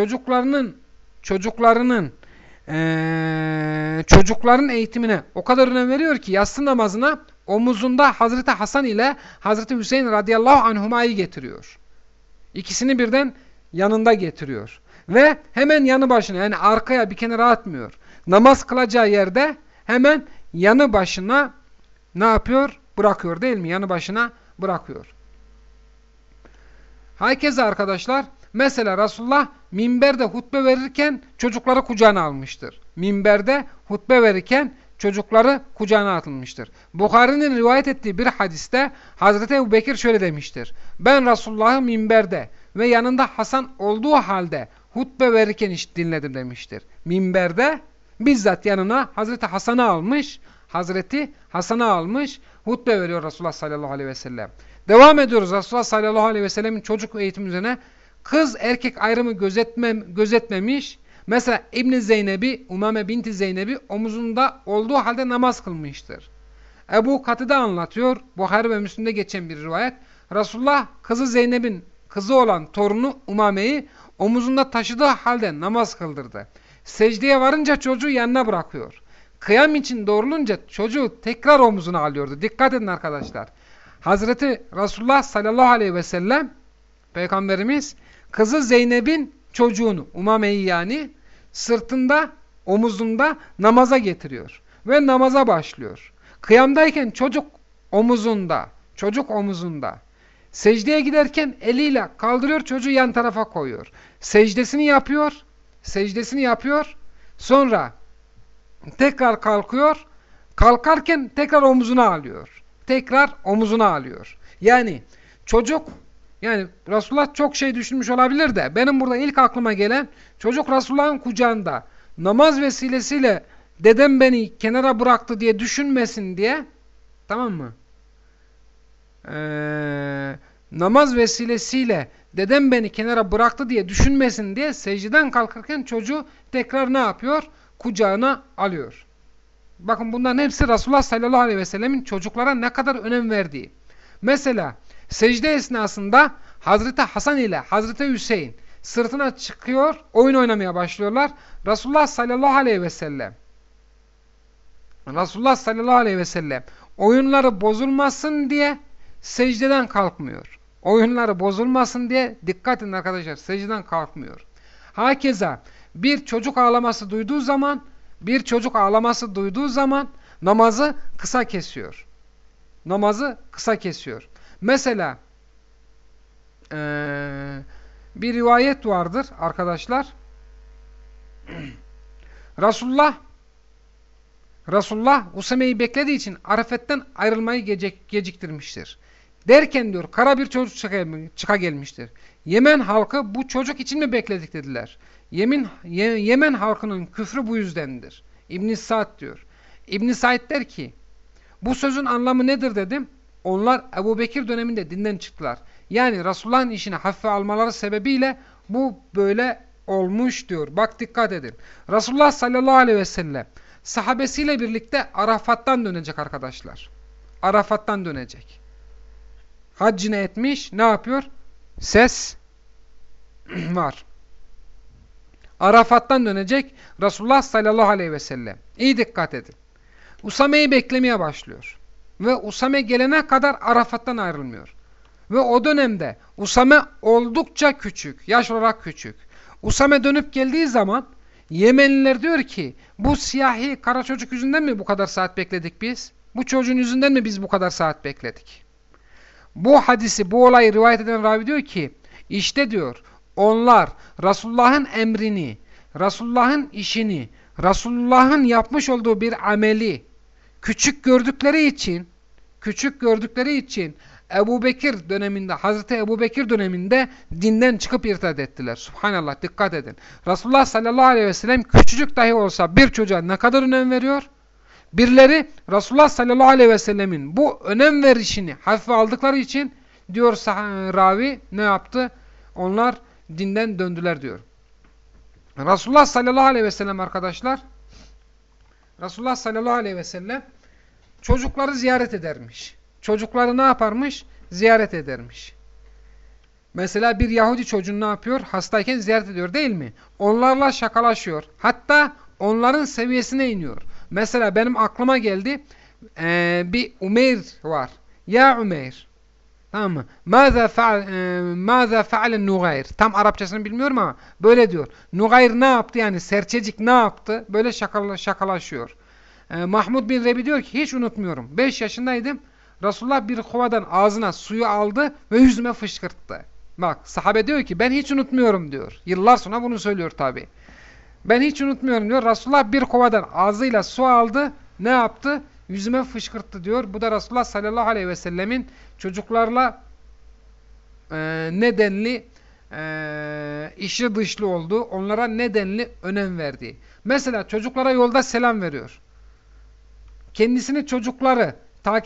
çocukların eğitimine o kadar önem veriyor ki yatsı namazına omuzunda Hazreti Hasan ile Hazreti Hüseyin radıyallahu anhumayı getiriyor. İkisini birden yanında getiriyor. Ve hemen yanı başına, yani arkaya bir kenara atmıyor. Namaz kılacağı yerde hemen yanı başına ne yapıyor? Bırakıyor değil mi? Yanı başına bırakıyor. Herkese arkadaşlar, mesela Resulullah minberde hutbe verirken çocukları kucağına almıştır. Minberde hutbe verirken çocukları kucağına atılmıştır. Bukhari'nin rivayet ettiği bir hadiste Hazreti Ebubekir şöyle demiştir. Ben Resulullah'ı minberde ve yanında Hasan olduğu halde hutbe verirken dinledim demiştir. Minberde bizzat yanına Hazreti Hasan'ı almış hutbe veriyor Resulullah sallallahu aleyhi ve sellem. Devam ediyoruz Resulullah sallallahu aleyhi ve sellemin çocuk eğitimi üzerine. Kız erkek ayrımı gözetmemiş. Mesela İbn Zeynep'i, Umame binti Zeynep'i omuzunda olduğu halde namaz kılmıştır. Ebu Katide anlatıyor. Buhari ve Müslim'de geçen bir rivayet. Resulullah kızı Zeynep'in kızı olan torunu Umame'yi omuzunda taşıdığı halde namaz kıldırdı. Secdeye varınca çocuğu yanına bırakıyor. Kıyam için doğrulunca çocuğu tekrar omuzuna alıyordu. Dikkat edin arkadaşlar. Hazreti Resulullah sallallahu aleyhi ve sellem Peygamberimiz kızı Zeynep'in çocuğunu, Umame'yi yani sırtında, omuzunda namaza getiriyor. Ve namaza başlıyor. Kıyamdayken çocuk omuzunda. Secdeye giderken eliyle kaldırıyor, çocuğu yan tarafa koyuyor. Secdesini yapıyor. Sonra tekrar kalkıyor. Kalkarken tekrar omuzuna alıyor. Yani Resulullah çok şey düşünmüş olabilir de benim burada ilk aklıma gelen çocuk Resulullah'ın kucağında namaz vesilesiyle dedem beni kenara bıraktı diye düşünmesin diye, tamam mı? Namaz vesilesiyle dedem beni kenara bıraktı diye düşünmesin diye secdeden kalkarken çocuğu tekrar ne yapıyor? Kucağına alıyor. Bakın bunların hepsi Resulullah sallallahu aleyhi ve sellemin çocuklara ne kadar önem verdiği. Mesela secde esnasında Hazreti Hasan ile Hazreti Hüseyin sırtına çıkıyor, oyun oynamaya başlıyorlar. Resulullah sallallahu aleyhi ve sellem oyunları bozulmasın diye secdeden kalkmıyor. Oyunları bozulmasın diye, dikkat edin arkadaşlar, secdeden kalkmıyor. Hakeza bir çocuk ağlaması duyduğu zaman namazı kısa kesiyor. Mesela bir rivayet vardır arkadaşlar. Resulullah Usame'yi beklediği için Arafet'ten ayrılmayı geciktirmiştir. Derken diyor kara bir çocuk çıka gelmiştir. Yemen halkı bu çocuk için mi bekledik dediler. Yemen halkının küfrü bu yüzdendir. İbn-i Sa'd diyor. İbn-i Sa'd der ki bu sözün anlamı nedir dedim. Onlar Ebu Bekir döneminde dinden çıktılar. Yani Resulullah'ın işini hafife almaları sebebiyle bu böyle olmuş diyor. Bak dikkat edin. Resulullah sallallahu aleyhi ve sellem sahabesiyle birlikte Arafat'tan dönecek arkadaşlar. Arafat'tan dönecek. Haccını etmiş. Ne yapıyor? Ses var. Arafat'tan dönecek Resulullah sallallahu aleyhi ve sellem. İyi dikkat edin. Usame'yi beklemeye başlıyor. Ve Usame gelene kadar Arafat'tan ayrılmıyor. Ve o dönemde Usame oldukça küçük. Yaş olarak küçük. Usame dönüp geldiği zaman Yemenliler diyor ki bu siyahi kara çocuk yüzünden mi bu kadar saat bekledik biz? Bu çocuğun yüzünden mi biz bu kadar saat bekledik? Bu hadisi, bu olayı rivayet eden ravi diyor ki işte diyor onlar Resulullah'ın emrini, Resulullah'ın işini, Resulullah'ın yapmış olduğu bir ameli küçük gördükleri için Ebu Bekir döneminde, Hazreti Ebu Bekir döneminde dinden çıkıp irtidat ettiler. Subhanallah, dikkat edin. Resulullah sallallahu aleyhi ve sellem küçücük dahi olsa bir çocuğa ne kadar önem veriyor? Birileri Resulullah sallallahu aleyhi ve sellemin bu önem verişini hafife aldıkları için diyor ravi ne yaptı? Onlar dinden döndüler diyor. Resulullah sallallahu aleyhi ve sellem arkadaşlar, Resulullah sallallahu aleyhi ve sellem çocukları ziyaret edermiş. Çocukları ne yaparmış? Ziyaret edermiş. Mesela bir Yahudi çocuğunu ne yapıyor? Hastayken ziyaret ediyor değil mi? Onlarla şakalaşıyor. Hatta onların seviyesine iniyor. Mesela benim aklıma geldi. Bir Umeyr var. Ya Umeyr. Tamam mı? Mâzâ fe'alen Nugayr. Tam Arapçasını bilmiyorum ama böyle diyor. Nugayr ne yaptı yani? Serçecik ne yaptı? Böyle şakalaşıyor. Mahmud bin Rebi diyor ki hiç unutmuyorum. 5 yaşındaydım. Resulullah bir kovadan ağzına suyu aldı ve yüzüme fışkırttı. Bak sahabe diyor ki ben hiç unutmuyorum diyor. Yıllar sonra bunu söylüyor tabi. Ben hiç unutmuyorum diyor. Resulullah bir kovadan ağzıyla su aldı. Ne yaptı? Yüzüme fışkırttı diyor. Bu da Resulullah sallallahu aleyhi ve sellemin çocuklarla nedenli içli dışlı olduğu, onlara nedenli önem verdiği. Mesela çocuklara yolda selam veriyor. Kendisini çocuklar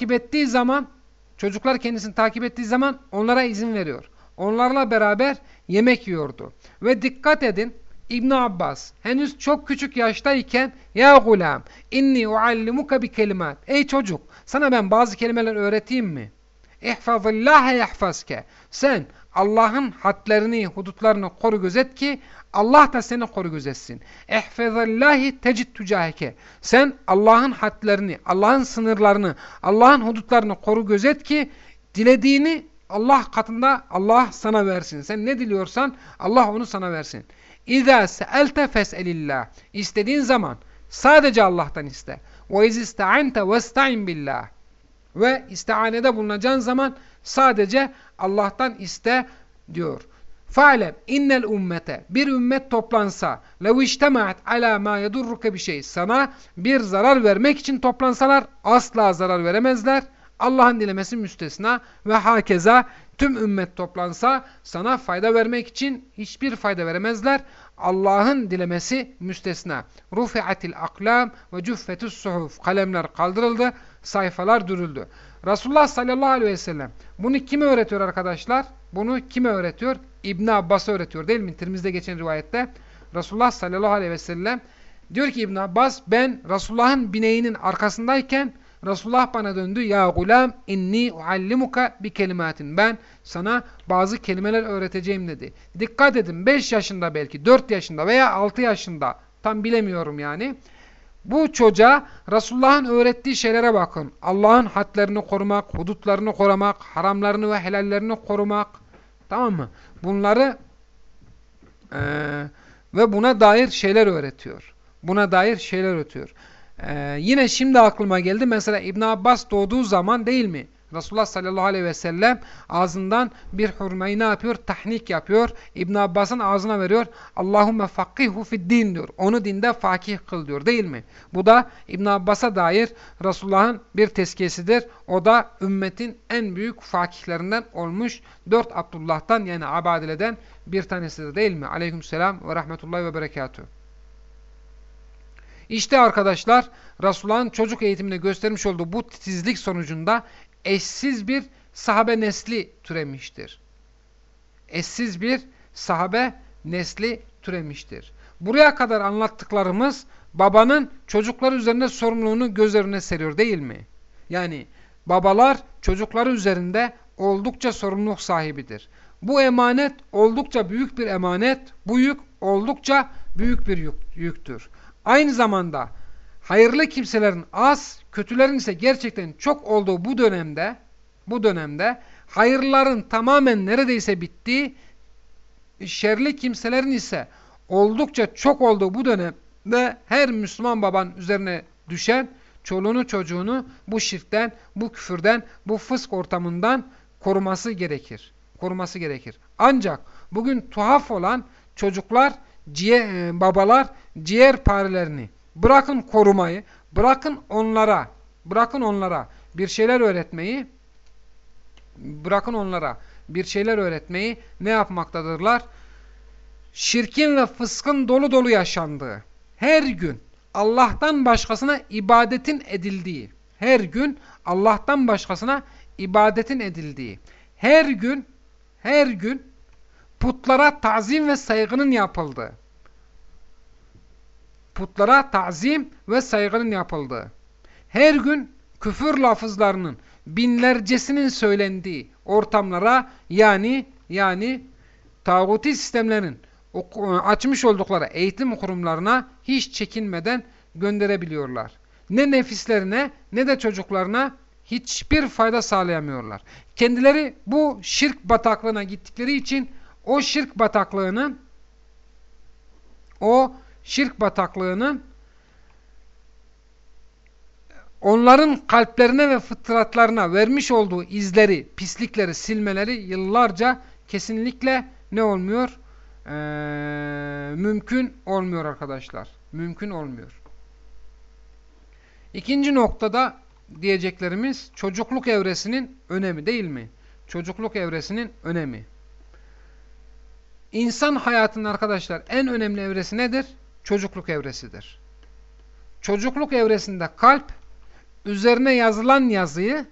kendisini takip ettiği zaman onlara izin veriyor. Onlarla beraber yemek yiyordu. Ve dikkat edin İbn Abbas henüz çok küçük yaştayken ya gulam inni uallimuka bi kelimat. Ey çocuk sana ben bazı kelimeler öğreteyim mi? İhfazillâhe yahfazke. Sen Allah'ın hadlerini, hudutlarını koru gözet ki Allah da seni koru gözetsin. İhfazillâhi tecid tücaheke. Sen Allah'ın hadlerini, Allah'ın sınırlarını, Allah'ın hudutlarını koru gözet ki dilediğini Allah katında Allah sana versin. Sen ne diliyorsan Allah onu sana versin. İzâ se'elte fes'elillah. İstediğin zaman sadece Allah'tan iste. Ve izista'ante vesta'in billah. Ve istianede bulunacağın zaman sadece Allah'tan iste diyor. Fa'lem innel ümmete bir ümmet toplansa lev içtema'at ala ma yedurruke bir şey sana bir zarar vermek için toplansalar asla zarar veremezler. Allah'ın dilemesi müstesna ve hakeza tüm ümmet toplansa sana fayda vermek için hiçbir fayda veremezler. Allah'ın dilemesi müstesna. Rufi'atil aklam ve cüffetus suhuf. Kalemler kaldırıldı, sayfalar dürüldü. Resulullah sallallahu aleyhi ve sellem bunu kime öğretiyor arkadaşlar? Bunu kime öğretiyor? İbn Abbas'a öğretiyor değil mi? Tirmiz'de geçen rivayette Resulullah sallallahu aleyhi ve sellem diyor ki İbn Abbas ben Resulullah'ın bineğinin arkasındayken Resulullah bana döndü. Ya gulam inni uallimuka bi kelimatin. Ben sana bazı kelimeler öğreteceğim dedi. Dikkat edin 5 yaşında belki 4 yaşında veya 6 yaşında tam bilemiyorum yani. Bu çocuğa Resulullah'ın öğrettiği şeylere bakın. Allah'ın hadlerini korumak, hudutlarını korumak, haramlarını ve helallerini korumak. Tamam mı? Bunları ve buna dair şeyler öğretiyor. Yine şimdi aklıma geldi. Mesela İbn Abbas doğduğu zaman değil mi? Resulullah sallallahu aleyhi ve sellem ağzından bir hurmayı ne yapıyor? Tahnik yapıyor. İbn Abbas'ın ağzına veriyor. Allahümme fakihhu fiddin diyor. Onu dinde fakih kıl diyor değil mi? Bu da İbn Abbas'a dair Resulullah'ın bir tezkiyesidir. O da ümmetin en büyük fakihlerinden olmuş 4 Abdullah'tan yani Abadile'den bir tanesidir değil mi? Aleykümselam ve rahmetullahi ve berekatuhu. İşte arkadaşlar Resulullah'ın çocuk eğitiminde göstermiş olduğu bu titizlik sonucunda eşsiz bir sahabe nesli türemiştir. Eşsiz bir sahabe nesli türemiştir. Buraya kadar anlattıklarımız babanın çocukları üzerinde sorumluluğunu göz önüne seriyor değil mi? Yani babalar çocukları üzerinde oldukça sorumluluk sahibidir. Bu emanet oldukça büyük bir emanet, bu yük oldukça büyük bir yüktür. Aynı zamanda hayırlı kimselerin az, kötülerin ise gerçekten çok olduğu bu dönemde hayırlıların tamamen neredeyse bittiği, şerli kimselerin ise oldukça çok olduğu bu dönemde her Müslüman babanın üzerine düşen çoluğunu çocuğunu bu şirkten, bu küfürden, bu fısk ortamından koruması gerekir. Koruması gerekir. Ancak bugün tuhaf olan çocuklar, babalar ciğerparelerini bırakın korumayı, bırakın onlara bir şeyler öğretmeyi, ne yapmaktadırlar? Şirkin ve fıskın dolu dolu yaşandığı, her gün Allah'tan başkasına ibadetin edildiği, her gün putlara tazim ve saygının yapıldığı, her gün küfür lafızlarının binlercesinin söylendiği ortamlara, yani tağuti sistemlerin açmış oldukları eğitim kurumlarına hiç çekinmeden gönderebiliyorlar. Ne nefislerine ne de çocuklarına hiçbir fayda sağlayamıyorlar. Kendileri bu şirk bataklığına gittikleri için o şirk bataklığının onların kalplerine ve fıtratlarına vermiş olduğu izleri, pislikleri silmeleri yıllarca kesinlikle ne olmuyor? Mümkün olmuyor arkadaşlar. Mümkün olmuyor. İkinci noktada diyeceklerimiz çocukluk evresinin önemi değil mi? Çocukluk evresinin önemi. İnsan hayatının arkadaşlar en önemli evresi nedir? Çocukluk evresidir. Çocukluk evresinde kalp üzerine yazılan yazıyı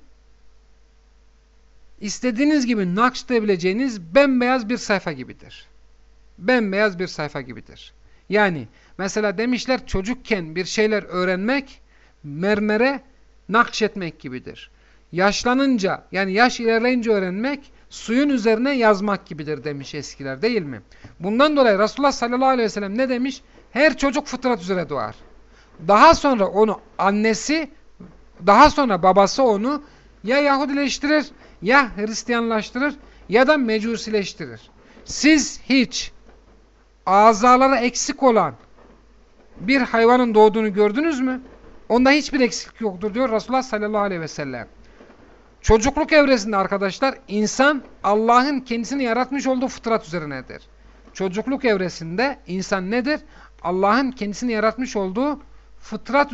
istediğiniz gibi nakşedebileceğiniz bembeyaz bir sayfa gibidir. Bembeyaz bir sayfa gibidir. Yani mesela demişler çocukken bir şeyler öğrenmek mermere nakşetmek gibidir. Yaşlanınca yani yaş ilerleyince öğrenmek suyun üzerine yazmak gibidir demiş eskiler değil mi? Bundan dolayı Resulullah sallallahu aleyhi ve sellem ne demiş? Her çocuk fıtrat üzere doğar. Daha sonra babası onu ya Yahudileştirir, ya Hristiyanlaştırır ya da Mecusileştirir. Siz hiç azaları eksik olan bir hayvanın doğduğunu gördünüz mü? Onda hiçbir eksiklik yoktur diyor Resulullah sallallahu aleyhi ve sellem. Çocukluk evresinde arkadaşlar insan Allah'ın kendisini yaratmış olduğu fıtrat üzerinedir. Çocukluk evresinde insan nedir? Allah'ın kendisini yaratmış olduğu fıtrat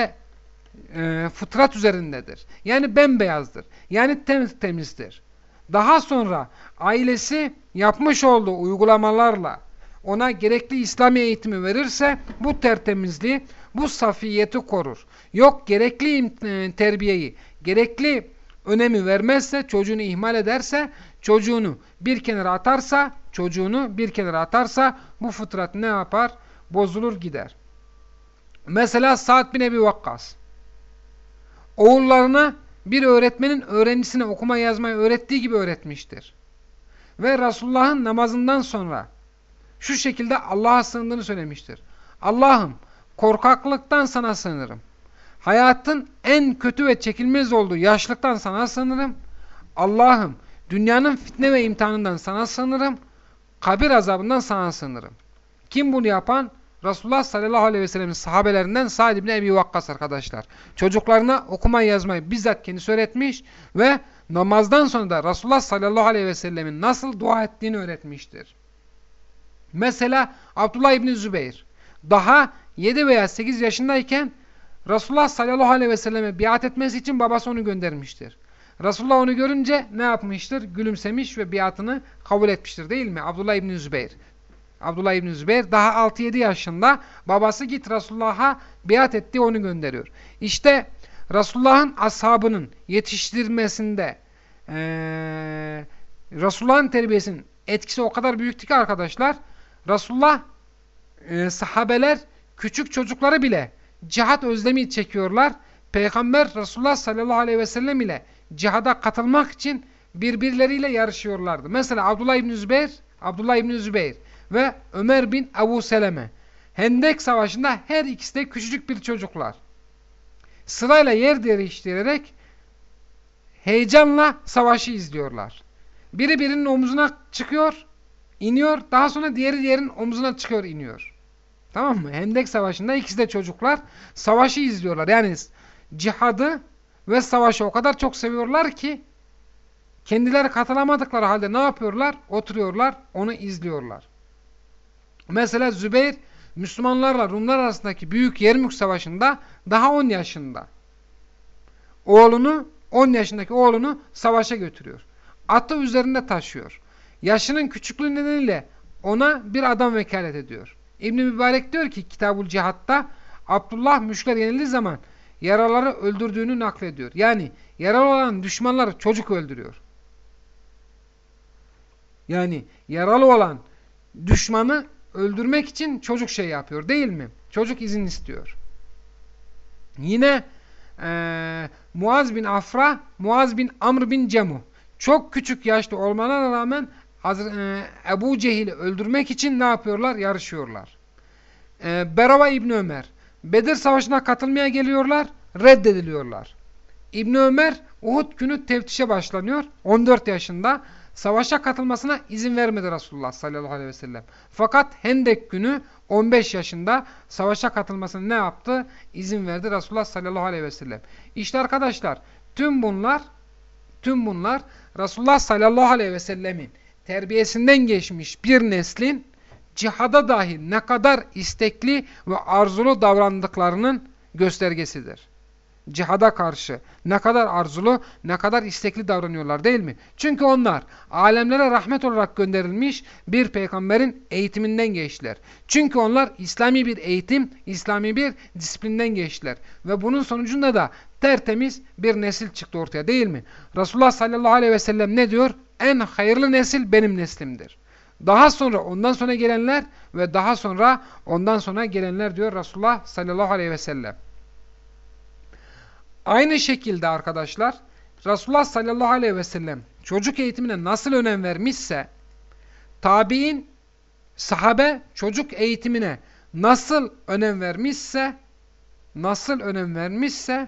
üzerindedir. Yani bembeyazdır. Yani temizdir. Daha sonra ailesi yapmış olduğu uygulamalarla ona gerekli İslami eğitimi verirse bu tertemizliği, bu safiyeti korur. Yok gerekli terbiyeyi, gerekli önemi vermezse, çocuğunu ihmal ederse, çocuğunu bir kenara atarsa bu fıtrat ne yapar? Bozulur gider. Mesela Sa'd bin Ebi Vakkas oğullarına bir öğretmenin öğrencisine okuma yazmayı öğrettiği gibi öğretmiştir. Ve Resulullah'ın namazından sonra şu şekilde Allah'a sığındığını söylemiştir. Allah'ım korkaklıktan sana sığınırım. Hayatın en kötü ve çekilmez olduğu yaşlıktan sana sığınırım. Allah'ım dünyanın fitne ve imtihanından sana sığınırım. Kabir azabından sana sığınırım. Kim bunu yapan? Resulullah sallallahu aleyhi ve sellem'in sahabelerinden Sa'd bin Ebi Vakkas arkadaşlar. Çocuklarına okuma yazmayı bizzat kendisi öğretmiş ve namazdan sonra da Resulullah sallallahu aleyhi ve sellemin nasıl dua ettiğini öğretmiştir. Mesela Abdullah İbni Zübeyir daha 7 veya 8 yaşındayken Resulullah sallallahu aleyhi ve selleme biat etmesi için babası onu göndermiştir. Resulullah onu görünce ne yapmıştır? Gülümsemiş ve biatını kabul etmiştir değil mi? Abdullah İbni Zübeyir. Abdullah İbni Zübeyir daha 6-7 yaşında babası git Resulullah'a biat etti, onu gönderiyor. İşte Resulullah'ın ashabının yetiştirmesinde Resulullah'ın terbiyesinin etkisi o kadar büyüktü ki arkadaşlar, Resulullah sahabeler küçük çocukları bile cihat özlemi çekiyorlar. Peygamber Resulullah sallallahu aleyhi ve sellem ile cihada katılmak için birbirleriyle yarışıyorlardı. Mesela Abdullah İbni Zübeyir ve Ömer bin Ebu Seleme Hendek Savaşı'nda her ikisi de küçücük bir çocuklar. Sırayla yer değiştirerek heyecanla savaşı izliyorlar. Biri birinin omzuna çıkıyor, iniyor. Daha sonra diğeri diğerinin omzuna çıkıyor, iniyor. Tamam mı? Hendek Savaşı'nda ikisi de çocuklar savaşı izliyorlar. Yani cihadı ve savaşı o kadar çok seviyorlar ki kendileri katılamadıkları halde ne yapıyorlar? Oturuyorlar, onu izliyorlar. Mesela Zübeyir, Müslümanlarla Rumlar arasındaki Büyük Yermük Savaşı'nda daha 10 yaşında. 10 yaşındaki oğlunu savaşa götürüyor. Atı üzerinde taşıyor. Yaşının küçüklüğü nedeniyle ona bir adam vekalet ediyor. İbn-i Mübarek diyor ki Kitabul Cihat'ta Abdullah müşrikler yenildiği zaman yaraları öldürdüğünü naklediyor. Yani yaralı olan düşmanları çocuk öldürüyor. Yani yaralı olan düşmanı öldürmek için çocuk şey yapıyor değil mi? Çocuk izin istiyor. Yine Muaz bin Afra, Muaz bin Amr bin Cemu çok küçük yaşta olmalarına rağmen Ebu Cehil'i öldürmek için ne yapıyorlar? Yarışıyorlar. Berava İbni Ömer Bedir Savaşı'na katılmaya geliyorlar, reddediliyorlar. İbni Ömer Uhud günü teftişe başlanıyor. 14 yaşında savaşa katılmasına izin vermedi Resulullah sallallahu aleyhi ve sellem. Fakat Hendek günü 15 yaşında savaşa katılmasına ne yaptı? İzin verdi Resulullah sallallahu aleyhi ve sellem. İşte arkadaşlar tüm bunlar Resulullah sallallahu aleyhi ve sellemin terbiyesinden geçmiş bir neslin cihada dahi ne kadar istekli ve arzulu davrandıklarının göstergesidir. Cihada karşı ne kadar arzulu, ne kadar istekli davranıyorlar değil mi? Çünkü onlar alemlere rahmet olarak gönderilmiş bir peygamberin eğitiminden geçtiler. Çünkü onlar İslami bir eğitim, İslami bir disiplinden geçtiler. Ve bunun sonucunda da tertemiz bir nesil çıktı ortaya değil mi? Resulullah sallallahu aleyhi ve sellem ne diyor? En hayırlı nesil benim neslimdir. Daha sonra ondan sonra gelenler ve daha sonra ondan sonra gelenler diyor Resulullah sallallahu aleyhi ve sellem. Aynı şekilde arkadaşlar Resulullah sallallahu aleyhi ve sellem çocuk eğitimine nasıl önem vermişse tabi'in sahabe çocuk eğitimine nasıl önem vermişse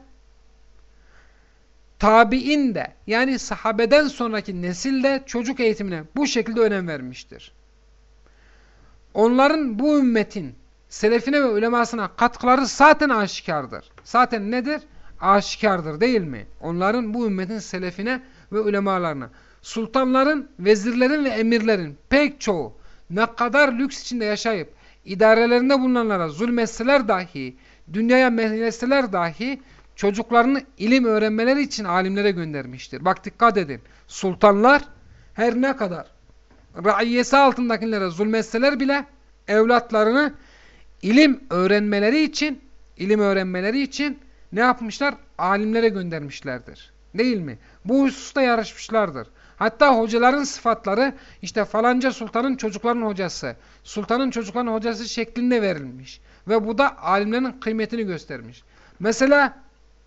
tabi'in de yani sahabeden sonraki nesil de çocuk eğitimine bu şekilde önem vermiştir. Onların bu ümmetin selefine ve ulemasına katkıları zaten aşikardır. Zaten nedir? Aşikardır değil mi? Onların bu ümmetin selefine ve ulemalarına. Sultanların, vezirlerin ve emirlerin pek çoğu ne kadar lüks içinde yaşayıp idarelerinde bulunanlara zulmetseler dahi, dünyaya meyletseler dahi çocuklarını ilim öğrenmeleri için alimlere göndermiştir. Bak dikkat edin. Sultanlar her ne kadar raiyesi altındakilere zulmetseler bile evlatlarını ilim öğrenmeleri için ne yapmışlar? Alimlere göndermişlerdir. Değil mi? Bu hususta yarışmışlardır. Hatta hocaların sıfatları işte falanca sultanın çocuklarının hocası, sultanın çocuklarının hocası şeklinde verilmiş. Ve bu da alimlerin kıymetini göstermiş. Mesela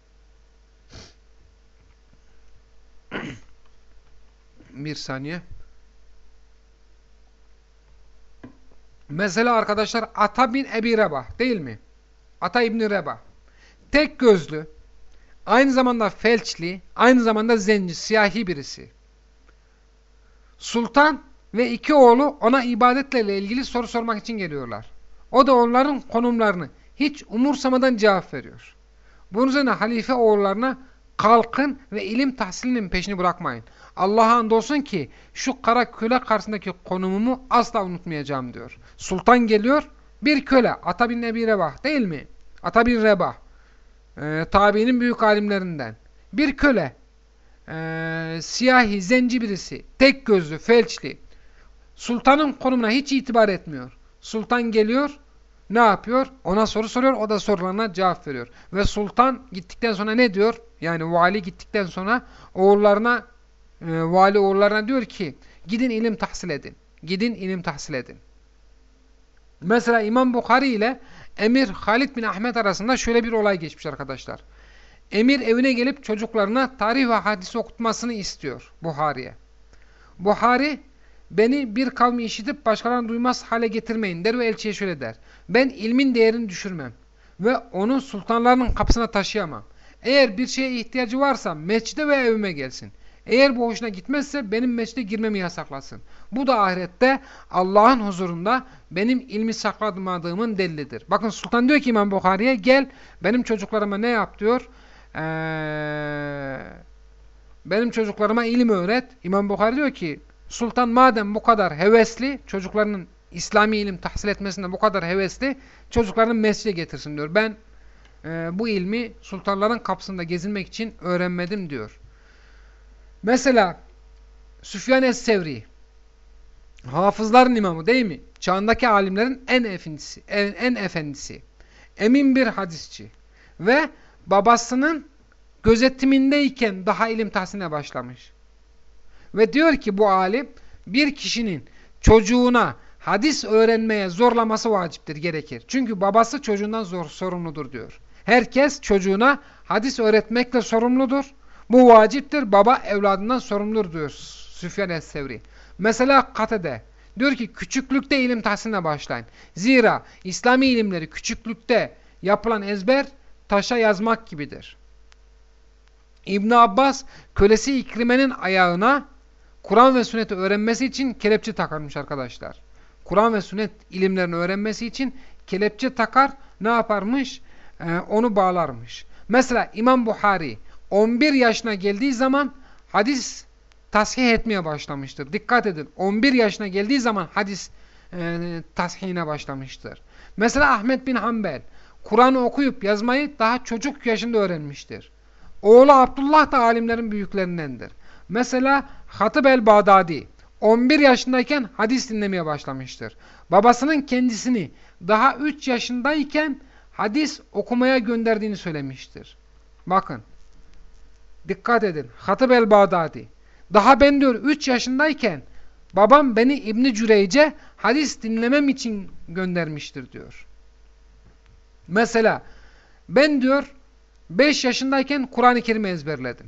bir saniye. Mesela arkadaşlar Ata bin Ebi Rebah değil mi? Ata İbni Rebah. Tek gözlü, aynı zamanda felçli, aynı zamanda zenci, siyahi birisi. Sultan ve 2 oğlu ona ibadetlerle ilgili soru sormak için geliyorlar. O da onların konumlarını hiç umursamadan cevap veriyor. Bunun üzerine halife oğullarına kalkın ve ilim tahsilinin peşini bırakmayın. Allah'a andolsun ki şu kara köle karşısındaki konumumu asla unutmayacağım diyor. Sultan geliyor, bir köle, Ata bin Ebi Rebah değil mi? Ata bin Rebah, tabiinin büyük alimlerinden. Bir köle, siyahi, zenci birisi, tek gözlü, felçli. Sultanın konumuna hiç itibar etmiyor. Sultan geliyor, ne yapıyor? Ona soru soruyor, o da sorularına cevap veriyor. Ve sultan gittikten sonra ne diyor? Yani vali gittikten sonra oğullarına, vali oğullarına diyor ki, gidin ilim tahsil edin. Gidin ilim tahsil edin. Mesela İmam Bukhari ile Emir Halid bin Ahmet arasında şöyle bir olay geçmiş arkadaşlar. Emir evine gelip çocuklarına tarih ve hadis okutmasını istiyor Buhari'ye. Buhari, beni bir kavmi işitip başkalarını duymaz hale getirmeyin der ve elçiye şöyle der. Ben ilmin değerini düşürmem ve onu sultanların kapısına taşıyamam. Eğer bir şeye ihtiyacı varsa mescide ve evime gelsin. Eğer bu hoşuna gitmezse benim mescide girmemi yasaklasın. Bu da ahirette Allah'ın huzurunda benim ilmi saklamadığımın delilidir. Bakın sultan diyor ki İmam Bukhari'ye, gel benim çocuklarıma ne yap diyor. Benim çocuklarıma ilim öğret. İmam Bukhari diyor ki, sultan madem bu kadar hevesli, çocuklarının İslami ilim tahsil etmesinde bu kadar hevesli, çocuklarını mescide getirsin diyor. Ben bu ilmi sultanların kapısında gezinmek için öğrenmedim diyor. Mesela Süfyan es-Sevri, hafızların imamı değil mi? Çağındaki alimlerin en efendisi. Emin bir hadisçi. Ve babasının gözetimindeyken daha ilim tahsiline başlamış. Ve diyor ki bu alim, bir kişinin çocuğuna hadis öğrenmeye zorlaması vaciptir, gerekir. Çünkü babası çocuğundan sorumludur diyor. Herkes çocuğuna hadis öğretmekle sorumludur. Bu vaciptir. Baba evladından sorumludur diyor Süfyan es-Sevri. Mesela Katade diyor ki küçüklükte ilim tahsiline başlayın. Zira İslami ilimleri küçüklükte yapılan ezber taşa yazmak gibidir. İbn Abbas kölesi İkrime'nin ayağına Kur'an ve sünneti öğrenmesi için kelepçe takarmış arkadaşlar. Kur'an ve sünnet ilimlerini öğrenmesi için kelepçe takar, ne yaparmış? Onu bağlarmış. Mesela İmam Buhari 11 yaşına geldiği zaman hadis tasih etmeye başlamıştır. Dikkat edin. 11 yaşına geldiği zaman hadis tasihine başlamıştır. Mesela Ahmet bin Hanbel Kur'an'ı okuyup yazmayı daha çocuk yaşında öğrenmiştir. Oğlu Abdullah da alimlerin büyüklerindendir. Mesela Hatib el-Bağdadi 11 yaşındayken hadis dinlemeye başlamıştır. Babasının kendisini daha 3 yaşındayken hadis okumaya gönderdiğini söylemiştir. Bakın. Dikkat edin. Hatib el-Bağdadi. Daha ben diyor 3 yaşındayken babam beni İbn-i Cüreyce hadis dinlemem için göndermiştir diyor. Mesela ben diyor 5 yaşındayken Kur'an-ı Kerim'i ezberledim.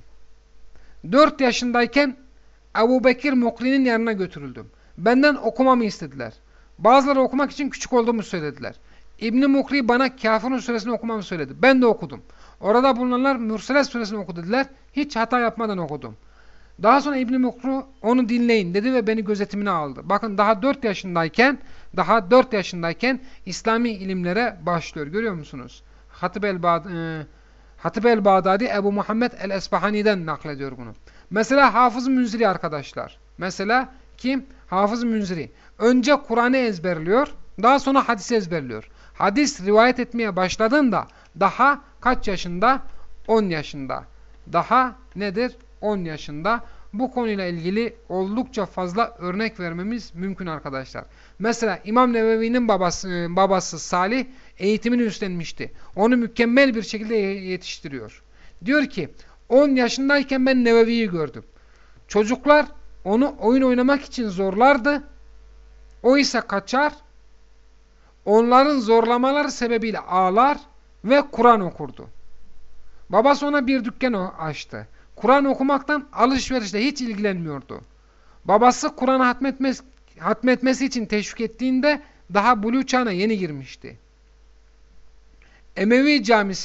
4 yaşındayken Ebu Bekir Mukri'nin yanına götürüldüm. Benden okumamı istediler. Bazıları okumak için küçük olduğumu söylediler. İbn-i Mukri bana Kafirun suresini okumamı söyledi. Ben de okudum. Orada bulunanlar Mürselet suresini oku dediler. Hiç hata yapmadan okudum. Daha sonra İbn-i Mukri onu dinleyin dedi ve beni gözetimine aldı. Bakın daha 4 yaşındayken İslami ilimlere başlıyor. Görüyor musunuz? Hatib el-Bağdadi Ebu Muhammed el-Esbahani'den naklediyor bunu. Mesela Hafız-ı Münziri arkadaşlar. Mesela kim? Hafız-ı Münziri. Önce Kur'an'ı ezberliyor. Daha sonra hadisi ezberliyor. Hadis rivayet etmeye başladığında daha kaç yaşında? 10 yaşında. Daha nedir? 10 yaşında. Bu konuyla ilgili oldukça fazla örnek vermemiz mümkün arkadaşlar. Mesela İmam Nevevi'nin babası Salih eğitimini üstlenmişti. Onu mükemmel bir şekilde yetiştiriyor. Diyor ki 10 yaşındayken ben Nevevi'yi gördüm. Çocuklar onu oyun oynamak için zorlardı. O ise kaçar. Onların zorlamaları sebebiyle ağlar ve Kur'an okurdu. Babası ona bir dükkan açtı. Kur'an okumaktan alışverişle hiç ilgilenmiyordu. Babası Kur'an'ı hatmetmesi için teşvik ettiğinde daha buluğ çağına yeni girmişti. Emevi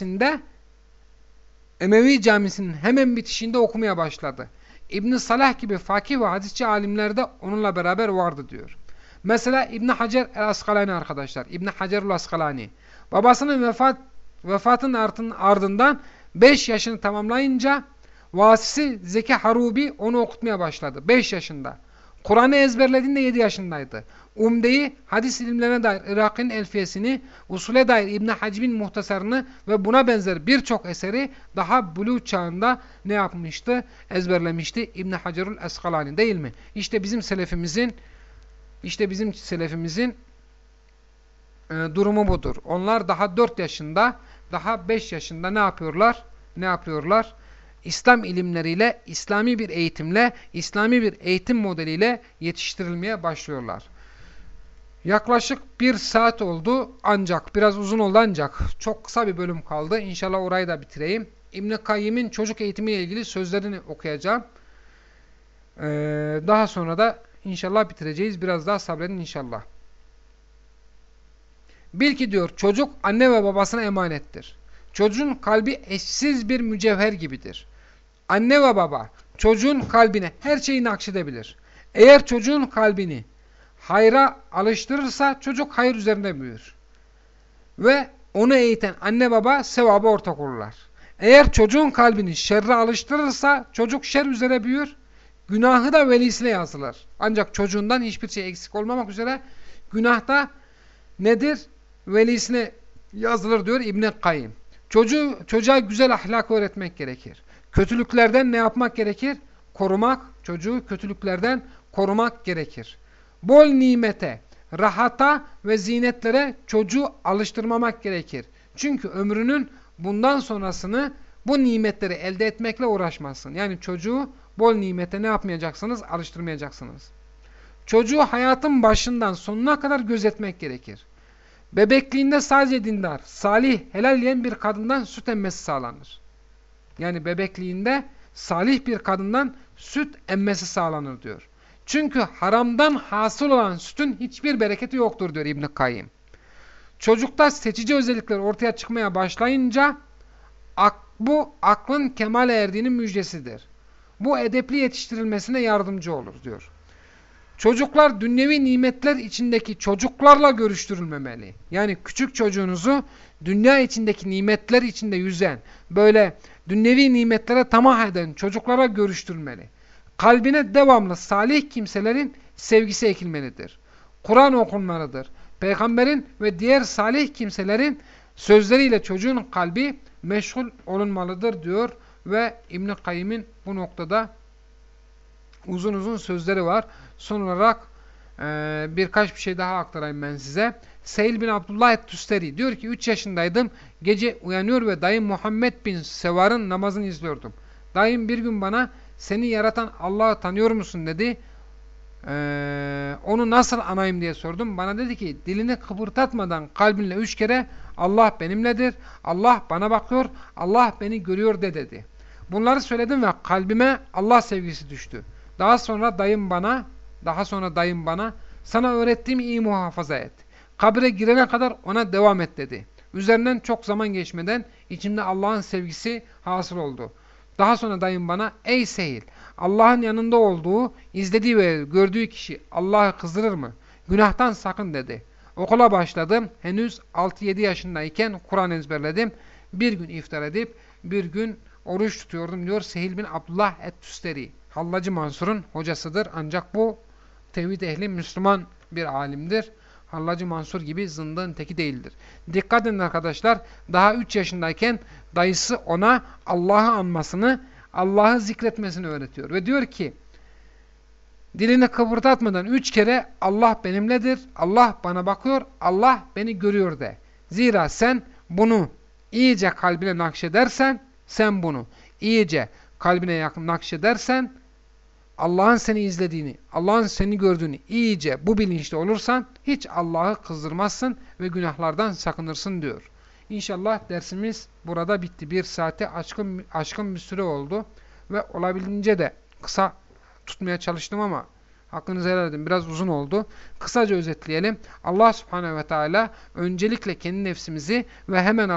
Camisi'nin hemen bitişinde okumaya başladı. İbn Salah gibi fakih ve hadisçi alimler de onunla beraber vardı diyor. Mesela İbn Hacer el-Askalani arkadaşlar. İbn Hacer el-Askalani. Babasının vefatının ardından 5 yaşını tamamlayınca vasisi Zeki Harubi onu okutmaya başladı. 5 yaşında. Kur'an'ı ezberlediğinde 7 yaşındaydı. Umde'yi, hadis ilimlerine dair Iraki'nin Elfiyesini, usule dair İbn Hacib'in Muhtasarını ve buna benzer birçok eseri daha buluğ çağında ne yapmıştı? Ezberlemişti İbn Hacerül Eskalani değil mi? İşte bizim selefimizin İşte bizim selefimizin durumu budur. Onlar daha 4 yaşında, daha 5 yaşında ne yapıyorlar? Ne yapıyorlar? İslam ilimleriyle, İslami bir eğitimle, İslami bir eğitim modeliyle yetiştirilmeye başlıyorlar. Yaklaşık 1 saat oldu ancak, biraz uzun oldu ancak çok kısa bir bölüm kaldı. İnşallah orayı da bitireyim. İbn-i Kayyim'in çocuk eğitimiyle ilgili sözlerini okuyacağım. Daha sonra da inşallah bitireceğiz. Biraz daha sabredin inşallah. Bil ki diyor, çocuk anne ve babasına emanettir. Çocuğun kalbi eşsiz bir mücevher gibidir. Anne ve baba çocuğun kalbine her şeyi nakşedebilir. Eğer çocuğun kalbini hayra alıştırırsa çocuk hayır üzerinde büyür. Ve onu eğiten anne baba sevaba ortak olurlar. Eğer çocuğun kalbini şerre alıştırırsa çocuk şer üzere büyür. Günahı da velisine yazılır. Ancak çocuğundan hiçbir şey eksik olmamak üzere günah da nedir? Velisine yazılır diyor İbn-i Kayyim. Çocuğa güzel ahlak öğretmek gerekir. Kötülüklerden ne yapmak gerekir? Korumak, çocuğu kötülüklerden korumak gerekir. Bol nimete, rahata ve zinetlere çocuğu alıştırmamak gerekir. Çünkü ömrünün bundan sonrasını bu nimetleri elde etmekle uğraşmazsın. Yani çocuğu bol nimete ne yapmayacaksınız? Alıştırmayacaksınız. Çocuğu hayatın başından sonuna kadar gözetmek gerekir. Bebekliğinde sadece dindar, salih, helal yiyen bir kadından süt emmesi sağlanır. Yani bebekliğinde salih bir kadından süt emmesi sağlanır diyor. Çünkü haramdan hasıl olan sütün hiçbir bereketi yoktur diyor İbn-i Kayyim. Çocukta seçici özellikler ortaya çıkmaya başlayınca bu aklın kemale erdiğinin müjdesidir. Bu edepli yetiştirilmesine yardımcı olur diyor. Çocuklar dünyevi nimetler içindeki çocuklarla görüştürülmemeli. Yani küçük çocuğunuzu dünya içindeki nimetler içinde yüzen, böyle dünyevi nimetlere tamah eden çocuklara görüştürülmeli. Kalbine devamlı salih kimselerin sevgisi ekilmelidir. Kur'an okunmalıdır. Peygamberin ve diğer salih kimselerin sözleriyle çocuğun kalbi meşgul olunmalıdır diyor ve İbn-i Kayyim'in bu noktada uzun uzun sözleri var. Son olarak birkaç bir şey daha aktarayım ben size. Seyyid bin Abdullah et-Tüsteri diyor ki 3 yaşındaydım. Gece uyanıyor ve dayım Muhammed bin Sevar'ın namazını izliyordum. Dayım bir gün bana seni yaratan Allah'ı tanıyor musun dedi. Onu nasıl anayım diye sordum. Bana dedi ki dilini kıpırdatmadan kalbinle 3 kere Allah benimledir, Allah bana bakıyor, Allah beni görüyor de dedi. Bunları söyledim ve kalbime Allah sevgisi düştü. Daha sonra dayım bana sana öğrettiğim iyi muhafaza et. Kabre girene kadar ona devam et dedi. Üzerinden çok zaman geçmeden içimde Allah'ın sevgisi hasıl oldu. Daha sonra dayım bana ey Sehil, Allah'ın yanında olduğu, izlediği ve gördüğü kişi Allah'ı kızdırır mı? Günahtan sakın dedi. Okula başladım. Henüz 6-7 yaşındayken Kur'an ezberledim. Bir gün iftar edip bir gün oruç tutuyordum diyor Sehil bin Abdullah et-Tüsteri. Hallacı Mansur'un hocasıdır. Ancak bu tevhid ehli Müslüman bir alimdir. Hallacı Mansur gibi zındığın teki değildir. Dikkat edin arkadaşlar. Daha 3 yaşındayken dayısı ona Allah'ı anmasını, Allah'ı zikretmesini öğretiyor. Ve diyor ki dilini kıpırdatmadan 3 kere Allah benimledir, Allah bana bakıyor, Allah beni görüyor de. Zira sen bunu iyice kalbine nakşedersen, nakşedersen Allah'ın seni izlediğini, Allah'ın seni gördüğünü iyice bu bilinçte olursan hiç Allah'ı kızdırmazsın ve günahlardan sakınırsın diyor. İnşallah dersimiz burada bitti. 1 saate aşkın bir süre oldu ve olabildiğince de kısa tutmaya çalıştım ama hakkınızı helal edin. Biraz uzun oldu. Kısaca özetleyelim. Allah Subhanahu ve Teala öncelikle kendi nefsimizi ve hemen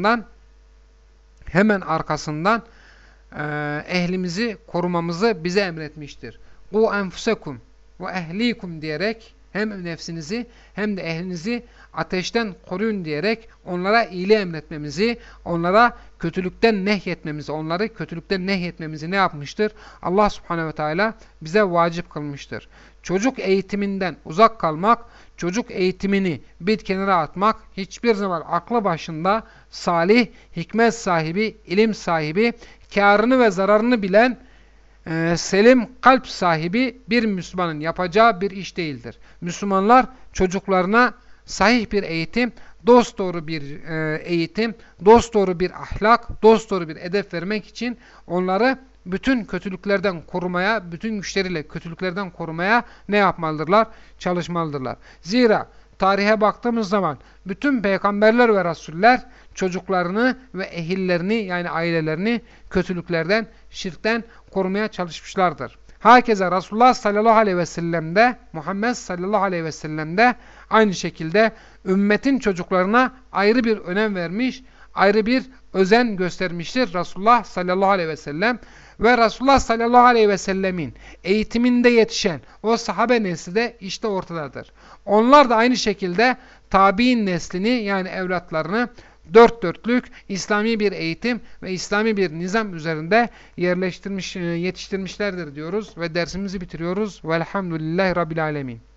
arkasından ehlimizi korumamızı bize emretmiştir. "Qu enfusekum ve ehlikum" diyerek hem nefsinizi hem de ehlinizi ateşten koruyun diyerek onlara iyiliği emretmemizi, onları kötülükten nehyetmemizi ne yapmıştır? Allah Subhanahu ve Teala bize vacip kılmıştır. Çocuk eğitiminden uzak kalmak, çocuk eğitimini bir kenara atmak hiçbir zaman aklı başında salih, hikmet sahibi, ilim sahibi, kârını ve zararını bilen selim kalp sahibi bir Müslümanın yapacağı bir iş değildir. Müslümanlar çocuklarına sahih bir eğitim, dosdoğru bir eğitim, dosdoğru bir ahlak, dosdoğru bir edep vermek için onları bütün kötülüklerden korumaya, bütün güçleriyle kötülüklerden korumaya ne yapmalıdırlar? Çalışmalıdırlar. Zira tarihe baktığımız zaman bütün peygamberler ve rasuller çocuklarını ve ehillerini yani ailelerini kötülüklerden, şirkten korumaya çalışmışlardır. Hakeza Resulullah sallallahu aleyhi ve sellem'de, Muhammed sallallahu aleyhi ve sellem'de aynı şekilde ümmetin çocuklarına ayrı bir önem vermiş, ayrı bir özen göstermiştir Resulullah sallallahu aleyhi ve sellem. Ve Resulullah sallallahu aleyhi ve sellemin eğitiminde yetişen o sahabe nesli de işte ortadadır. Onlar da aynı şekilde tabi'in neslini yani evlatlarını dört dörtlük İslami bir eğitim ve İslami bir nizam üzerinde yetiştirmişlerdir diyoruz ve dersimizi bitiriyoruz. Velhamdülillahi Rabbil Alemin.